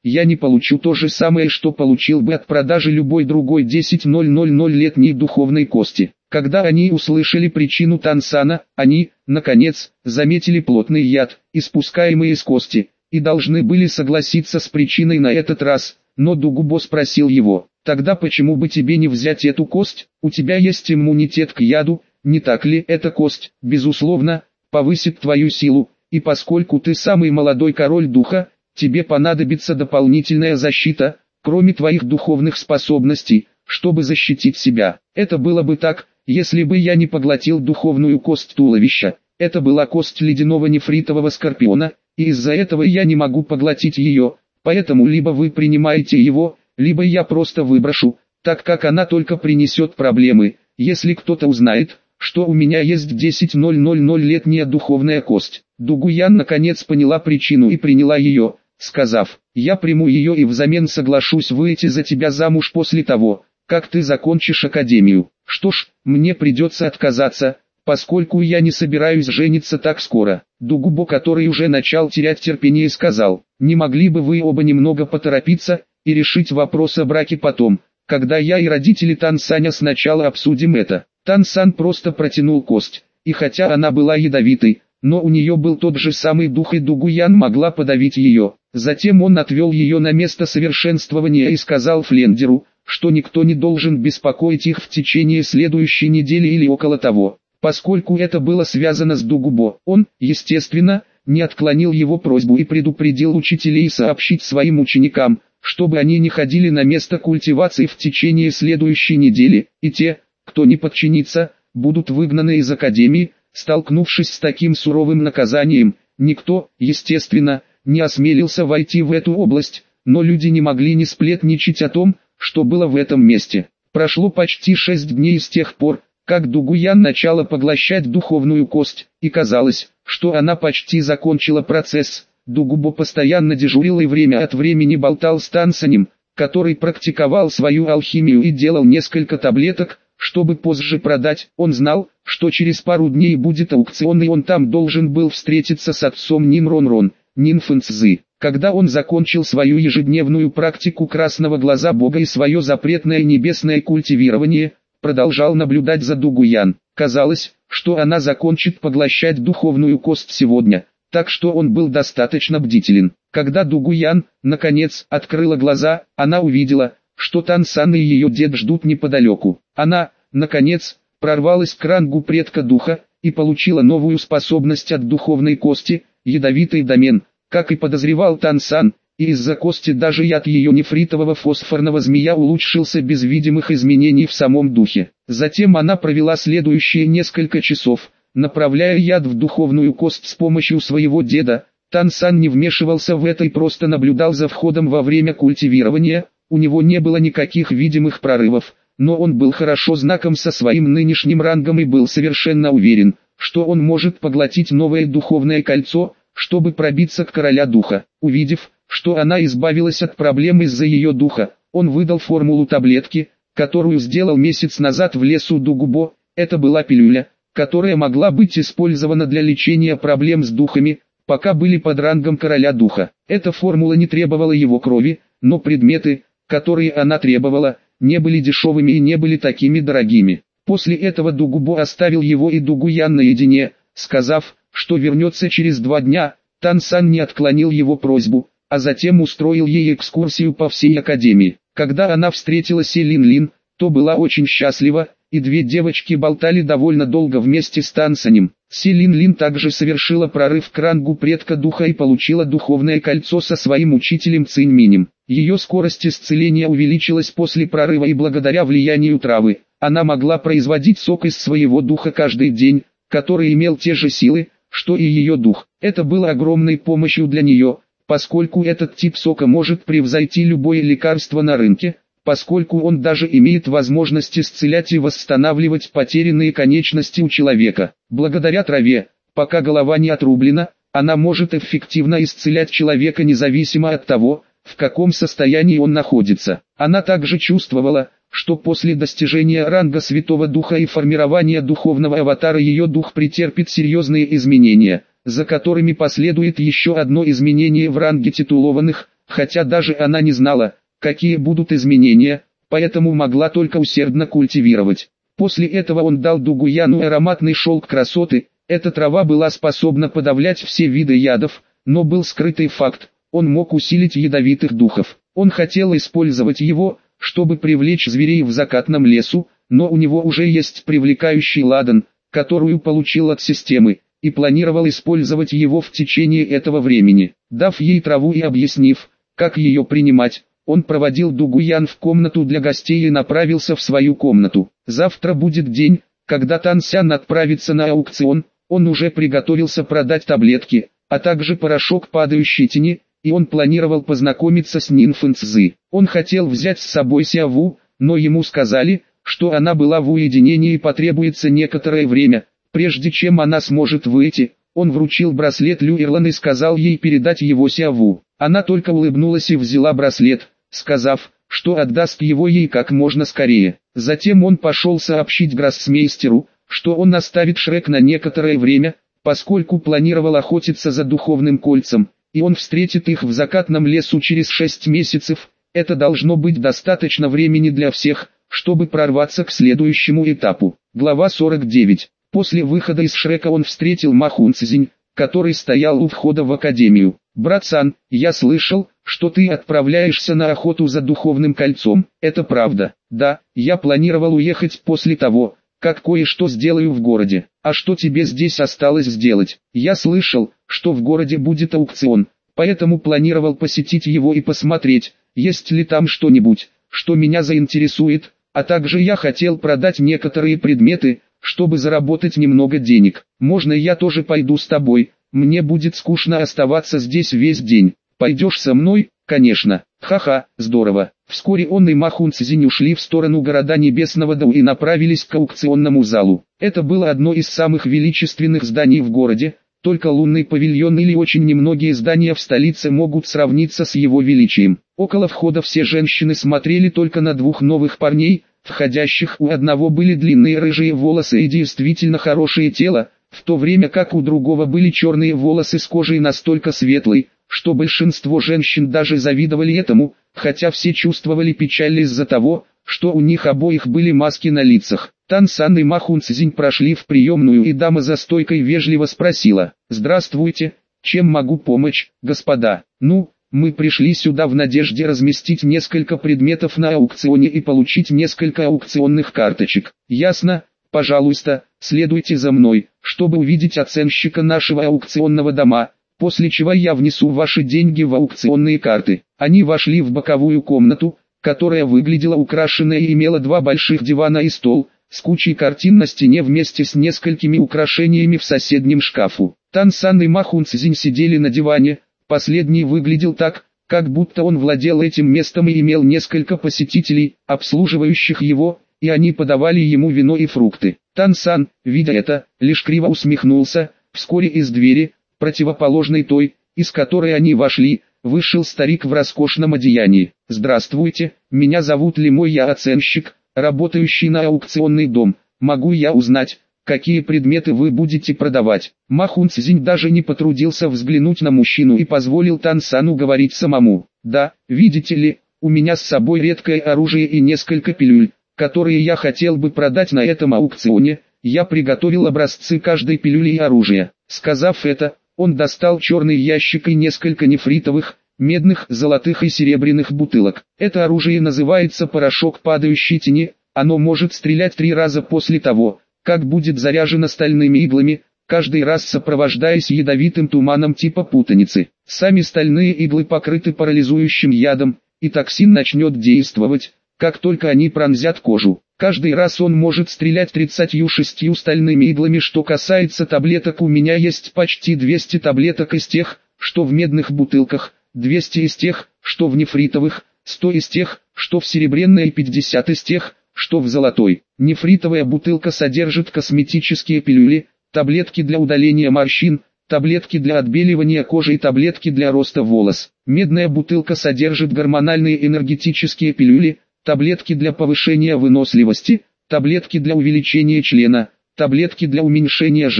Speaker 1: я не получу то же самое, что получил бы от продажи любой другой десятитысячелетней духовной кости. Когда они услышали причину Тансана, они, наконец, заметили плотный яд, испускаемый из кости, и должны были согласиться с причиной на этот раз, но Дугубо спросил его: «Тогда почему бы тебе не взять эту кость? У тебя есть иммунитет к яду, не так ли? Эта кость, безусловно, повысит твою силу, и поскольку ты самый молодой король духа, тебе понадобится дополнительная защита, кроме твоих духовных способностей, чтобы защитить себя. Это было бы так, если бы я не поглотил духовную кость туловища. Это была кость ледяного нефритового скорпиона, и из-за этого я не могу поглотить ее, поэтому либо вы принимаете его, либо я просто выброшу, так как она только принесет проблемы, если кто-то узнает, что у меня есть десятитысячелетняя духовная кость». Дугуян наконец поняла причину и приняла ее, сказав: «Я приму ее и взамен соглашусь выйти за тебя замуж после того, как ты закончишь академию. Что ж, мне придется отказаться, поскольку я не собираюсь жениться так скоро». Дугубо, который уже начал терять терпение, сказал: «Не могли бы вы оба немного поторопиться и решить вопрос о браке потом, когда я и родители Тансаня сначала обсудим это». Тансан просто протянул кость, и хотя она была ядовитой, но у нее был тот же самый дух, и Дугуян могла подавить ее. Затем он отвел ее на место совершенствования и сказал Флендеру, что никто не должен беспокоить их в течение следующей недели или около того. Поскольку это было связано с Дугубо, он, естественно, не отклонил его просьбу и предупредил учителей сообщить своим ученикам, чтобы они не ходили на место культивации в течение следующей недели, и те, кто не подчинится, будут выгнаны из академии. Столкнувшись с таким суровым наказанием, никто, естественно, не осмелился войти в эту область, но люди не могли не сплетничать о том, что было в этом месте. Прошло почти шесть дней с тех пор, как Дугуян начала поглощать духовную кость, и казалось, что она почти закончила процесс. Дугубо постоянно дежурил и время от времени болтал с Тансанем, который практиковал свою алхимию и делал несколько таблеток, чтобы позже продать. Он знал, что через пару дней будет аукцион, и он там должен был встретиться с отцом Нинронрон, Нинфэнцзы. Когда он закончил свою ежедневную практику красного глаза бога и свое запретное небесное культивирование, продолжал наблюдать за Дугуян. Казалось, что она закончит поглощать духовную кость сегодня, так что он был достаточно бдителен. Когда Дугуян, наконец, открыла глаза, она увидела, что Тансан и ее дед ждут неподалеку. Она, наконец, прорвалась к рангу предка духа и получила новую способность от духовной кости, ядовитый домен, как и подозревал Тансан, и из-за кости даже яд ее нефритового фосфорного змея улучшился без видимых изменений в самом духе. Затем она провела следующие несколько часов, направляя яд в духовную кость с помощью своего деда. Тансан не вмешивался в это и просто наблюдал за входом во время культивирования. У него не было никаких видимых прорывов, но он был хорошо знаком со своим нынешним рангом и был совершенно уверен, что он может поглотить новое духовное кольцо, чтобы пробиться к короля духа. Увидев, что она избавилась от проблем из-за ее духа, он выдал формулу таблетки, которую сделал месяц назад в лесу Дугубо. Это была пилюля, которая могла быть использована для лечения проблем с духами, пока были под рангом короля духа. Эта формула не требовала его крови, но предметы, которые она требовала, не были дешевыми и не были такими дорогими. После этого Дугубо оставил его и Дугуян наедине, сказав, что вернется через два дня. Тансан не отклонил его просьбу, а затем устроил ей экскурсию по всей академии. Когда она встретила Селин Лин, то была очень счастлива, и две девочки болтали довольно долго вместе с Тансанем. Селин Лин также совершила прорыв к рангу предка духа и получила духовное кольцо со своим учителем Циньминем. Ее скорость исцеления увеличилась после прорыва, и благодаря влиянию травы, она могла производить сок из своего духа каждый день, который имел те же силы, что и ее дух. Это было огромной помощью для нее, поскольку этот тип сока может превзойти любое лекарство на рынке, поскольку он даже имеет возможность исцелять и восстанавливать потерянные конечности у человека. Благодаря траве, пока голова не отрублена, она может эффективно исцелять человека независимо от того, в каком состоянии он находится. Она также чувствовала, что после достижения ранга Святого Духа и формирования духовного аватара ее дух претерпит серьезные изменения, за которыми последует еще одно изменение в ранге титулованных. хотя даже она не знала, какие будут изменения, поэтому могла только усердно культивировать. После этого он дал Дугуяну ароматный шелк красоты. Эта трава была способна подавлять все виды ядов, но был скрытый факт, он мог усилить ядовитых духов. Он хотел использовать его, чтобы привлечь зверей в закатном лесу, но у него уже есть привлекающий ладан, которую получил от системы, и планировал использовать его в течение этого времени. Дав ей траву и объяснив, как ее принимать, он проводил Дугуян в комнату для гостей и направился в свою комнату. Завтра будет день, когда Тан Сян отправится на аукцион. Он уже приготовился продать таблетки, а также порошок падающей тени, и он планировал познакомиться с Нинфэн Цзы. Он хотел взять с собой Сяву, но ему сказали, что она была в уединении и потребуется некоторое время, прежде чем она сможет выйти. Он вручил браслет Люэрлан и сказал ей передать его Сяву. Она только улыбнулась и взяла браслет, сказав, что отдаст его ей как можно скорее. Затем он пошел сообщить гроссмейстеру, что он оставит Шрек на некоторое время, поскольку планировал охотиться за духовным кольцем, и он встретит их в закатном лесу через шесть месяцев. Это должно быть достаточно времени для всех, чтобы прорваться к следующему этапу. Глава сорок девять. После выхода из Шрека он встретил Ма Хунцзинь, который стоял у входа в академию. «Брат Сан, я слышал, что ты отправляешься на охоту за духовным кольцом, это правда?» «Да, я планировал уехать после того, как кое-что сделаю в городе. А что тебе здесь осталось сделать?» «Я слышал, что в городе будет аукцион, поэтому планировал посетить его и посмотреть, есть ли там что-нибудь, что меня заинтересует, а также я хотел продать некоторые предметы, чтобы заработать немного денег. Можно я тоже пойду с тобой? Мне будет скучно оставаться здесь весь день. Пойдешь со мной?» «Конечно. Ха-ха, здорово». Вскоре он и Ма Хунцзинь ушли в сторону города Небесного Дау и направились к аукционному залу. Это было одно из самых величественных зданий в городе, только лунный павильон или очень немногие здания в столице могут сравниться с его величием. Около входа все женщины смотрели только на двух новых парней, входящих. У одного были длинные рыжие волосы и действительно хорошее тело, в то время как у другого были черные волосы с кожей настолько светлой, что большинство женщин даже завидовали этому, хотя все чувствовали печаль из-за того, что у них обоих были маски на лицах. Тан Сан и Ма Хунцзинь прошли в приемную, и дама за стойкой вежливо спросила: «Здравствуйте, чем могу помочь, господа?» «Ну, мы пришли сюда в надежде разместить несколько предметов на аукционе и получить несколько аукционных карточек». «Ясно, пожалуйста, следуйте за мной, чтобы увидеть оценщика нашего аукционного дома, после чего я внесу ваши деньги в аукционные карты». Они вошли в боковую комнату, которая выглядела украшенной и имела два больших дивана и стол, с кучей картин на стене вместе с несколькими украшениями в соседнем шкафу. Тан Сан и Ма Хунцзинь сидели на диване, последний выглядел так, как будто он владел этим местом и имел несколько посетителей, обслуживающих его, и они подавали ему вино и фрукты. Тан Сан, видя это, лишь криво усмехнулся. Вскоре из двери, противоположной той, из которой они вошли, вышел старик в роскошном одеянии. «Здравствуйте, меня зовут Лимой, я оценщик, работающий на аукционный дом. Могу я узнать, какие предметы вы будете продавать?» Ма Хунцзинь даже не потрудился взглянуть на мужчину и позволил Тан Сану говорить самому. «Да, видите ли, у меня с собой редкое оружие и несколько пилюль, которые я хотел бы продать на этом аукционе. Я приготовил образцы каждой пилюли и оружия». Сказав это, он достал черный ящик и несколько нефритовых, медных, золотых и серебряных бутылок. Это оружие называется порошок падающей тени. Оно может стрелять три раза после того, как будет заряжено стальными иглами, каждый раз сопровождаясь ядовитым туманом типа путаницы. Сами стальные иглы покрыты парализующим ядом, и токсин начнет действовать, как только они пронзят кожу. Каждый раз он может стрелять тридцатью шестью стальными иглами. Что касается таблеток, у меня есть почти двести таблеток из тех, что в медных бутылках, двести из тех, что в нефритовых, сто из тех, что в серебряной и пятьдесят из тех, что в золотой. Нефритовая бутылка содержит косметические пилюли, таблетки для удаления морщин, таблетки для отбеливания кожи и таблетки для роста волос. Медная бутылка содержит гормональные энергетические пилюли, таблетки для повышения выносливости, таблетки для увеличения члена, таблетки для уменьшения жира.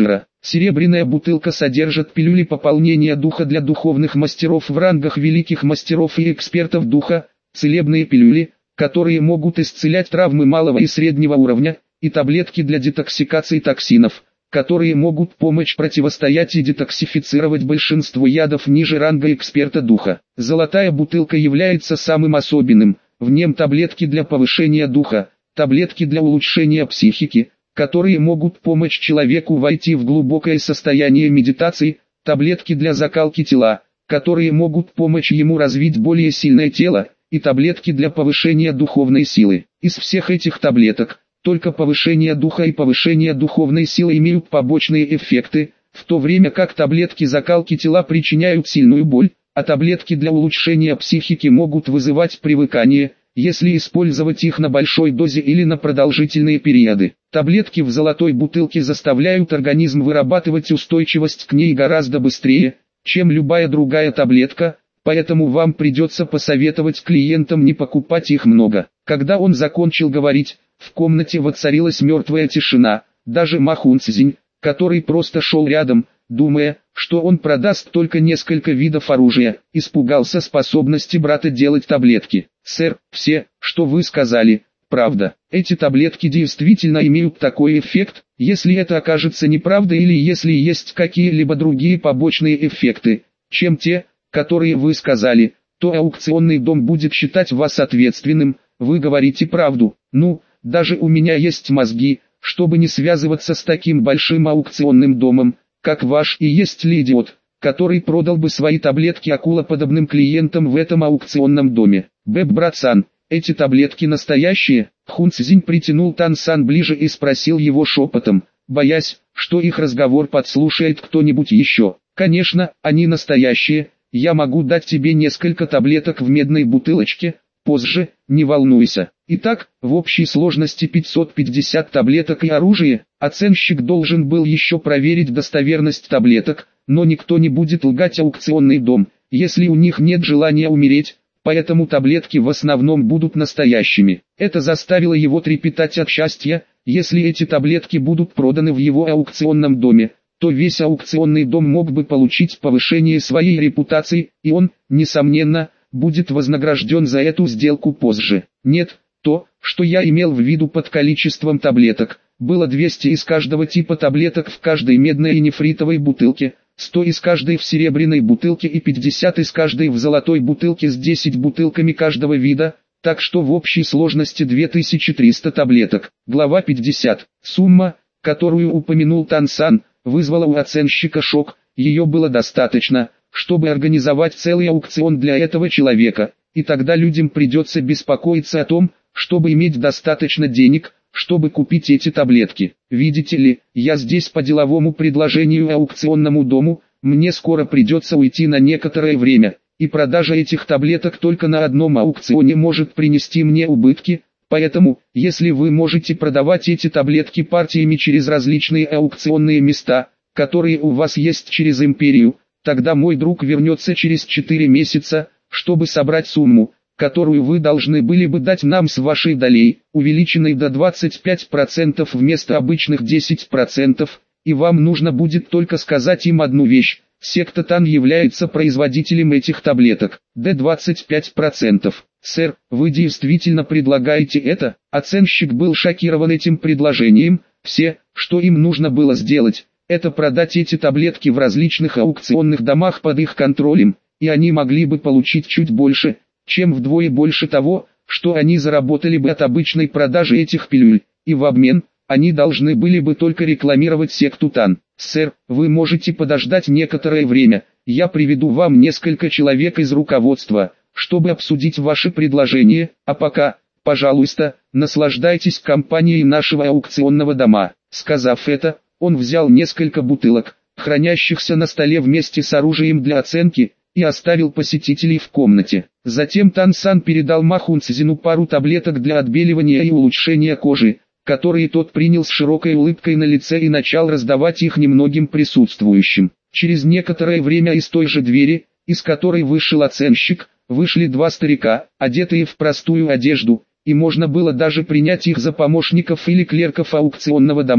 Speaker 1: Серебряная бутылка содержит пилюли пополнения духа для духовных мастеров в рангах великих мастеров и экспертов духа, целебные пилюли, которые могут исцелять травмы малого и среднего уровня, и таблетки для детоксикации токсинов, которые могут помочь противостоять и детоксифицировать большинство ядов ниже ранга эксперта духа. Золотая бутылка является самым особенным, в нем таблетки для повышения духа, таблетки для улучшения психики, которые могут помочь человеку войти в глубокое состояние медитации, таблетки для закалки тела, которые могут помочь ему развить более сильное тело, и таблетки для повышения духовной силы. Из всех этих таблеток, только повышение духа и повышение духовной силы имеют побочные эффекты, в то время как таблетки закалки тела причиняют сильную боль, а таблетки для улучшения психики могут вызывать привыкание, если использовать их на большой дозе или на продолжительные периоды. Таблетки в золотой бутылке заставляют организм вырабатывать устойчивость к ней гораздо быстрее, чем любая другая таблетка, поэтому вам придется посоветовать клиентам не покупать их много. Когда он закончил говорить, в комнате воцарилась мертвая тишина, даже Ма Хунцзинь, который просто шел рядом, думая, что он продаст только несколько видов оружия, испугался способности брата делать таблетки. «Сэр, все, что вы сказали, правда. Эти таблетки действительно имеют такой эффект. Если это окажется неправдой или если есть какие-либо другие побочные эффекты, чем те, которые вы сказали, то аукционный дом будет считать вас ответственным. Вы говорите правду. Ну, даже у меня есть мозги, чтобы не связываться с таким большим аукционным домом, как ваш, и есть ли идиот, который продал бы свои таблетки акулоподобным клиентам в этом аукционном доме. Бэб, братсан, эти таблетки настоящие?» Хунцзинь притянул Тан-сан ближе и спросил его шепотом, боясь, что их разговор подслушает кто-нибудь еще. «Конечно, они настоящие, я могу дать тебе несколько таблеток в медной бутылочке, позже, не волнуйся». Итак, в общей сложности пятьсот пятьдесят таблеток и оружие. Оценщик должен был еще проверить достоверность таблеток, но никто не будет лгать аукционный дом, если у них нет желания умереть, поэтому таблетки в основном будут настоящими. Это заставило его трепетать от счастья. Если эти таблетки будут проданы в его аукционном доме, то весь аукционный дом мог бы получить повышение своей репутации, и он, несомненно, будет вознагражден за эту сделку позже. Нет, то, что я имел в виду под количеством таблеток, было двести из каждого типа таблеток в каждой медной и нефритовой бутылке, сто из каждой в серебряной бутылке и пятьдесят из каждой в золотой бутылке с десятью бутылками каждого вида, так что в общей сложности две тысячи триста таблеток. Глава пятьдесят. Сумма, которую упомянул Тан-сан, вызвала у оценщика шок. Ее было достаточно, чтобы организовать целый аукцион для этого человека, и тогда людям придется беспокоиться о том, чтобы иметь достаточно денег, чтобы купить эти таблетки. Видите ли, я здесь по деловому предложению аукционному дому, мне скоро придется уйти на некоторое время, и продажа этих таблеток только на одном аукционе может принести мне убытки, поэтому, если вы можете продавать эти таблетки партиями через различные аукционные места, которые у вас есть через империю, тогда мой друг вернется через четыре месяца, чтобы собрать сумму, которую вы должны были бы дать нам с вашей долей, увеличенной до двадцати пяти процентов вместо обычных десяти процентов, и вам нужно будет только сказать им одну вещь: секта Тан является производителем этих таблеток. Д двадцать пять процентов. Сэр, вы действительно предлагаете это? Оценщик был шокирован этим предложением. Все, что им нужно было сделать, это продать эти таблетки в различных аукционных домах под их контролем, и они могли бы получить чуть больше, чем вдвое больше того, что они заработали бы от обычной продажи этих пилюль, и в обмен, они должны были бы только рекламировать секту Тан. Сэр, вы можете подождать некоторое время, я приведу вам несколько человек из руководства, чтобы обсудить ваши предложения, а пока, пожалуйста, наслаждайтесь компанией нашего аукционного дома. Сказав это, он взял несколько бутылок, хранящихся на столе вместе с оружием для оценки, и оставил посетителей в комнате. Затем Тан-сан передал Ма Хунцзину пару таблеток для отбеливания и улучшения кожи, которые тот принял с широкой улыбкой на лице и начал раздавать их немногим присутствующим. Через некоторое время из той же двери, из которой вышел оценщик, вышли два старика, одетые в простую одежду, и можно было даже принять их за помощников или клерков аукционного дома,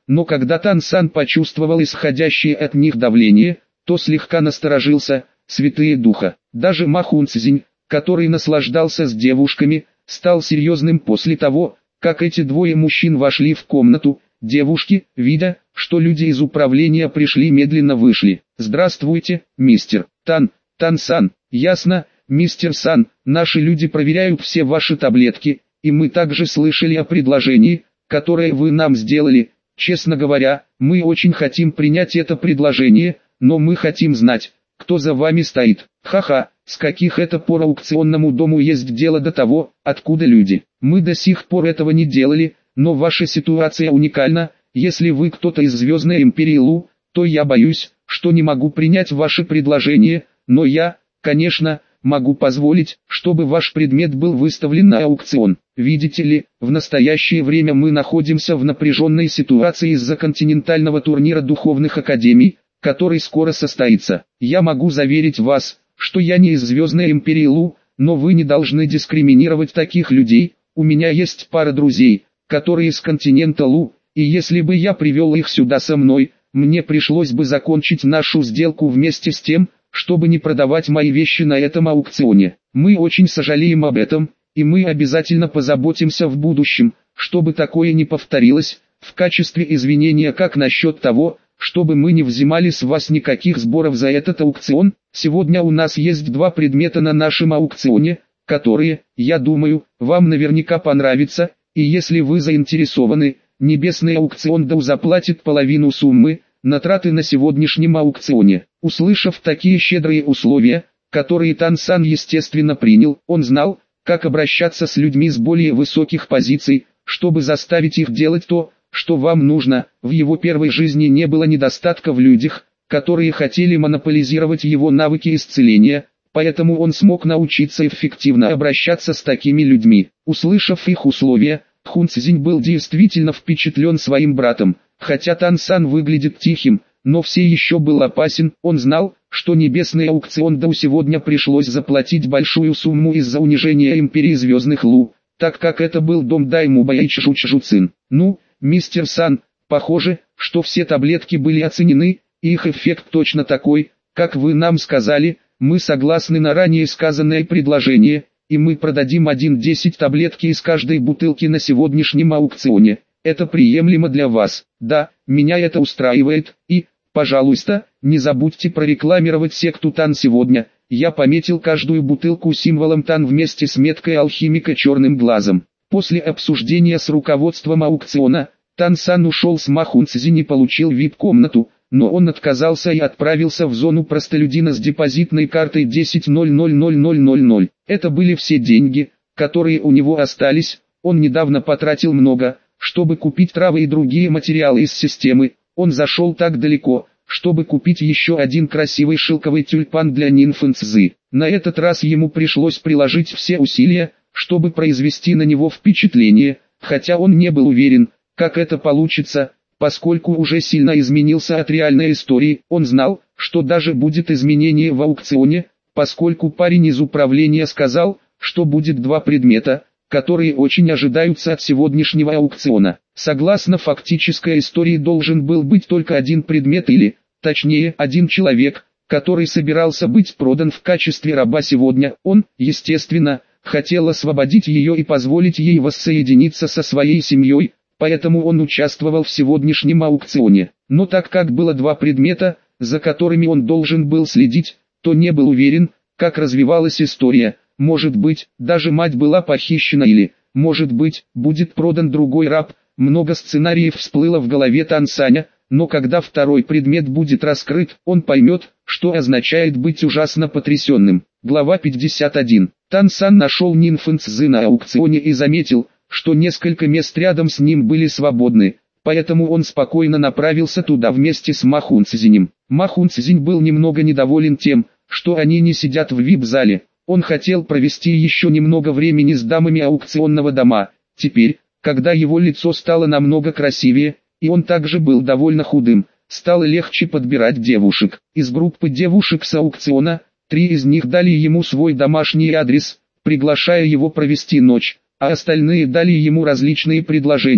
Speaker 1: но когда Тан Сан почувствовал исходящее от них давление, то слегка насторожился. Святые Духа, даже Ма Хунцзинь, который наслаждался с девушками, стал серьезным после того, как эти двое мужчин вошли в комнату. Девушки, видя, что люди из управления пришли, медленно вышли. «Здравствуйте, мистер Тан, Тан Сан». «Ясно, мистер Сан, наши люди проверяют все ваши таблетки, и мы также слышали о предложении, которое вы нам сделали. Честно говоря, мы очень хотим принять это предложение, но мы хотим знать, кто за вами стоит». «Ха-ха, с каких это пор аукционному дому есть дело до того, откуда люди? Мы до сих пор этого не делали, но ваша ситуация уникальна. Если вы кто-то из Звездной Империи Лу, то я боюсь, что не могу принять ваше предложение, но я, конечно, могу позволить, чтобы ваш предмет был выставлен на аукцион. Видите ли, в настоящее время мы находимся в напряженной ситуации из-за континентального турнира духовных академий, который скоро состоится. Я могу заверить вас, что я не из Звездной Империи Лу, но вы не должны дискриминировать таких людей. У меня есть пара друзей, которые из континента Лу, и если бы я привел их сюда со мной, мне пришлось бы закончить нашу сделку вместе с тем, чтобы не продавать мои вещи на этом аукционе. Мы очень сожалеем об этом, и мы обязательно позаботимся в будущем, чтобы такое не повторилось. В качестве извинения, как насчет того, чтобы мы не взимали с вас никаких сборов за этот аукцион? Сегодня у нас есть два предмета на нашем аукционе, которые, я думаю, вам наверняка понравятся, и если вы заинтересованы, Небесный аукцион Дау заплатит половину суммы на траты на сегодняшнем аукционе». Услышав такие щедрые условия, которые Тан Сан естественно принял, он знал, как обращаться с людьми с более высоких позиций, чтобы заставить их делать то, что вам нужно. В его первой жизни не было недостатка в людях, которые хотели монополизировать его навыки исцеления, поэтому он смог научиться эффективно обращаться с такими людьми. Услышав их условия, Хунцзинь был действительно впечатлен своим братом. Хотя Тан Сан выглядит тихим, но все еще был опасен. Он знал, что небесный аукцион Дау сегодня пришлось заплатить большую сумму из-за унижения Империи Звездных Лу, так как это был дом Даймуба и Чжучжуцин. «Ну, мистер Сан, похоже, что все таблетки были оценены, и их эффект точно такой, как вы нам сказали. Мы согласны на ранее сказанное предложение, и мы продадим один-десять таблетки из каждой бутылки на сегодняшнем аукционе. Это приемлемо для вас?» «Да, меня это устраивает, и, пожалуйста, не забудьте прорекламировать секту Тан сегодня». Я пометил каждую бутылку символом Тан вместе с меткой алхимика черным глазом. После обсуждения с руководством аукциона, Тан Сан ушел с Ма Хунцзинь и получил ви ай пи-комнату, но он отказался и отправился в зону простолюдина с депозитной картой десять ноль ноль ноль ноль ноль ноль. Это были все деньги, которые у него остались. Он недавно потратил много, чтобы купить травы и другие материалы из системы. Он зашел так далеко, чтобы купить еще один красивый шелковый тюльпан для Нинфэнцзы. На этот раз ему пришлось приложить все усилия, чтобы произвести на него впечатление, хотя он не был уверен, как это получится, поскольку уже сильно изменился от реальной истории. Он знал, что даже будет изменение в аукционе, поскольку парень из управления сказал, что будет два предмета, которые очень ожидаются от сегодняшнего аукциона. Согласно фактической истории должен был быть только один предмет или, точнее, один человек, который собирался быть продан в качестве раба сегодня. Он, естественно, хотел освободить ее и позволить ей воссоединиться со своей семьей, поэтому он участвовал в сегодняшнем аукционе. Но так как было два предмета, за которыми он должен был следить, то не был уверен, как развивалась история. Может быть, даже мать была похищена или, может быть, будет продан другой раб. Много сценариев всплыло в голове Тан Саня, но когда второй предмет будет раскрыт, он поймет, что означает быть ужасно потрясенным. Глава пятьдесят один. Тан Сан нашел Нинфэнцзы на аукционе и заметил, что несколько мест рядом с ним были свободны, поэтому он спокойно направился туда вместе с Ма Хунцзинем. Ма Хунцзинь был немного недоволен тем, что они не сидят в ви ай пи-зале. Он хотел провести еще немного времени с дамами аукционного дома. Теперь, когда его лицо стало намного красивее, и он также был довольно худым, стало легче подбирать девушек. Из группы девушек с аукциона, три из них дали ему свой домашний адрес, приглашая его провести ночь, а остальные дали ему различные предложения,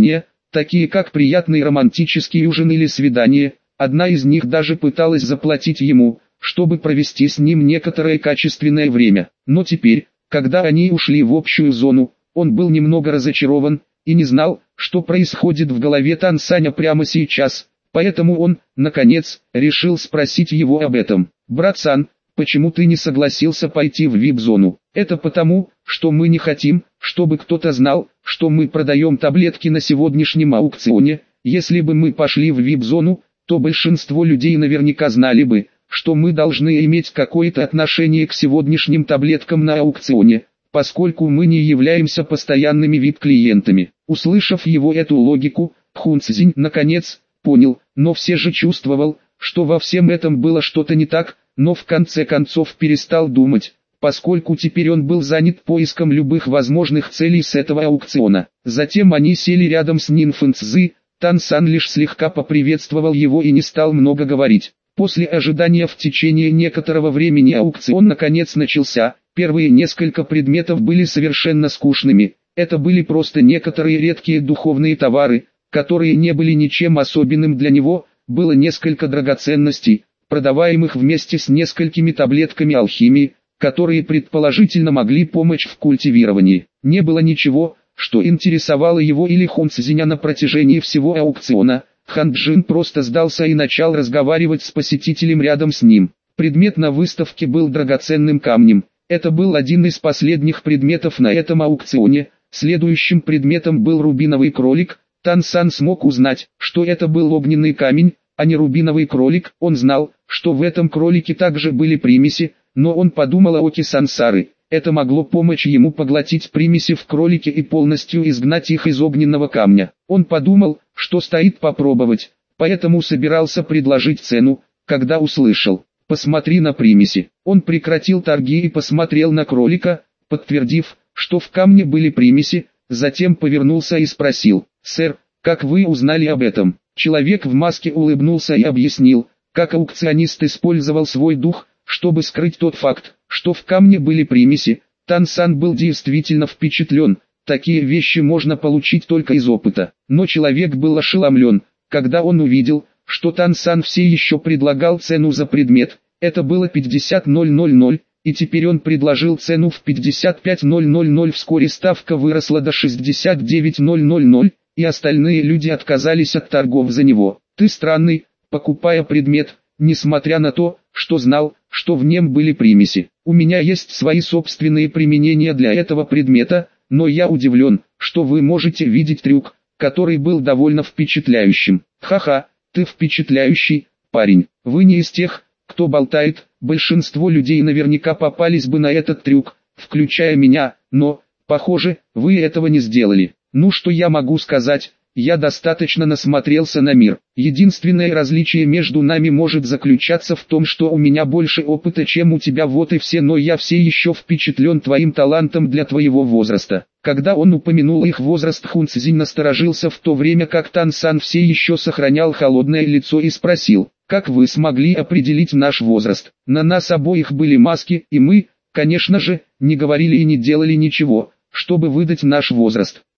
Speaker 1: такие как приятный романтический ужин или свидание. Одна из них даже пыталась заплатить ему, чтобы провести с ним некоторое качественное время. Но теперь, когда они ушли в общую зону, он был немного разочарован и не знал, что происходит в голове Тан Саня прямо сейчас. Поэтому он, наконец, решил спросить его об этом. «Брат Сан, почему ты не согласился пойти в ви ай пи-зону?» «Это потому, что мы не хотим, чтобы кто-то знал, что мы продаем таблетки на сегодняшнем аукционе. Если бы мы пошли в ви ай пи-зону, то большинство людей наверняка знали бы, что мы должны иметь какое-то отношение к сегодняшним таблеткам на аукционе, поскольку мы не являемся постоянными ви ай пи-клиентами». Услышав его эту логику, Хун Цзинь наконец понял, но все же чувствовал, что во всем этом было что-то не так, но в конце концов перестал думать, поскольку теперь он был занят поиском любых возможных целей с этого аукциона. Затем они сели рядом с Нин Фэн Цзы, Тан Сан лишь слегка поприветствовал его и не стал много говорить. После ожидания в течение некоторого времени аукцион наконец начался. Первые несколько предметов были совершенно скучными, это были просто некоторые редкие духовные товары, которые не были ничем особенным для него. Было несколько драгоценностей, продаваемых вместе с несколькими таблетками алхимии, которые предположительно могли помочь в культивировании. Не было ничего, что интересовало его или Хун Цзиня на протяжении всего аукциона. Хан Джин просто сдался и начал разговаривать с посетителем рядом с ним. Предмет на выставке был драгоценным камнем. Это был один из последних предметов на этом аукционе. Следующим предметом был рубиновый кролик. Тан Сан смог узнать, что это был огненный камень, а не рубиновый кролик. Он знал, что в этом кролике также были примеси, но он подумал о оке сансары. Это могло помочь ему поглотить примеси в кролике и полностью изгнать их из огненного камня. Он подумал, что стоит попробовать, поэтому собирался предложить цену, когда услышал: «Посмотри на примеси». Он прекратил торги и посмотрел на кролика, подтвердив, что в камне были примеси, затем повернулся и спросил: «Сэр, как вы узнали об этом?» Человек в маске улыбнулся и объяснил, как аукционист использовал свой дух, чтобы скрыть тот факт, что в камне были примеси. Тан Сан был действительно впечатлен, такие вещи можно получить только из опыта. Но человек был ошеломлен, когда он увидел, что Тан Сан все еще предлагал цену за предмет. Это было пятьдесят тысяч, и теперь он предложил цену в пятьдесят пять тысяч. Вскоре ставка выросла до шестьдесят девять тысяч, и остальные люди отказались от торгов за него. «Ты странный, покупая предмет, несмотря на то, что знал, что в нем были примеси. У меня есть свои собственные применения для этого предмета, но я удивлен, что вы можете видеть трюк, который был довольно впечатляющим». «Ха-ха, ты впечатляющий, парень. Вы не из тех, кто болтает. Большинство людей наверняка попались бы на этот трюк, включая меня, но, похоже, вы этого не сделали. Ну что я могу сказать? Я достаточно насмотрелся на мир. Единственное различие между нами может заключаться в том, что у меня больше опыта, чем у тебя, вот и все, но я все еще впечатлен твоим талантом для твоего возраста». Когда он упомянул их возраст, Хун Цзинь насторожился, в то время как Тан Сан все еще сохранял холодное лицо, и спросил: «Как вы смогли определить наш возраст? На нас обоих были маски, и мы, конечно же, не говорили и не делали ничего, чтобы выдать наш возраст».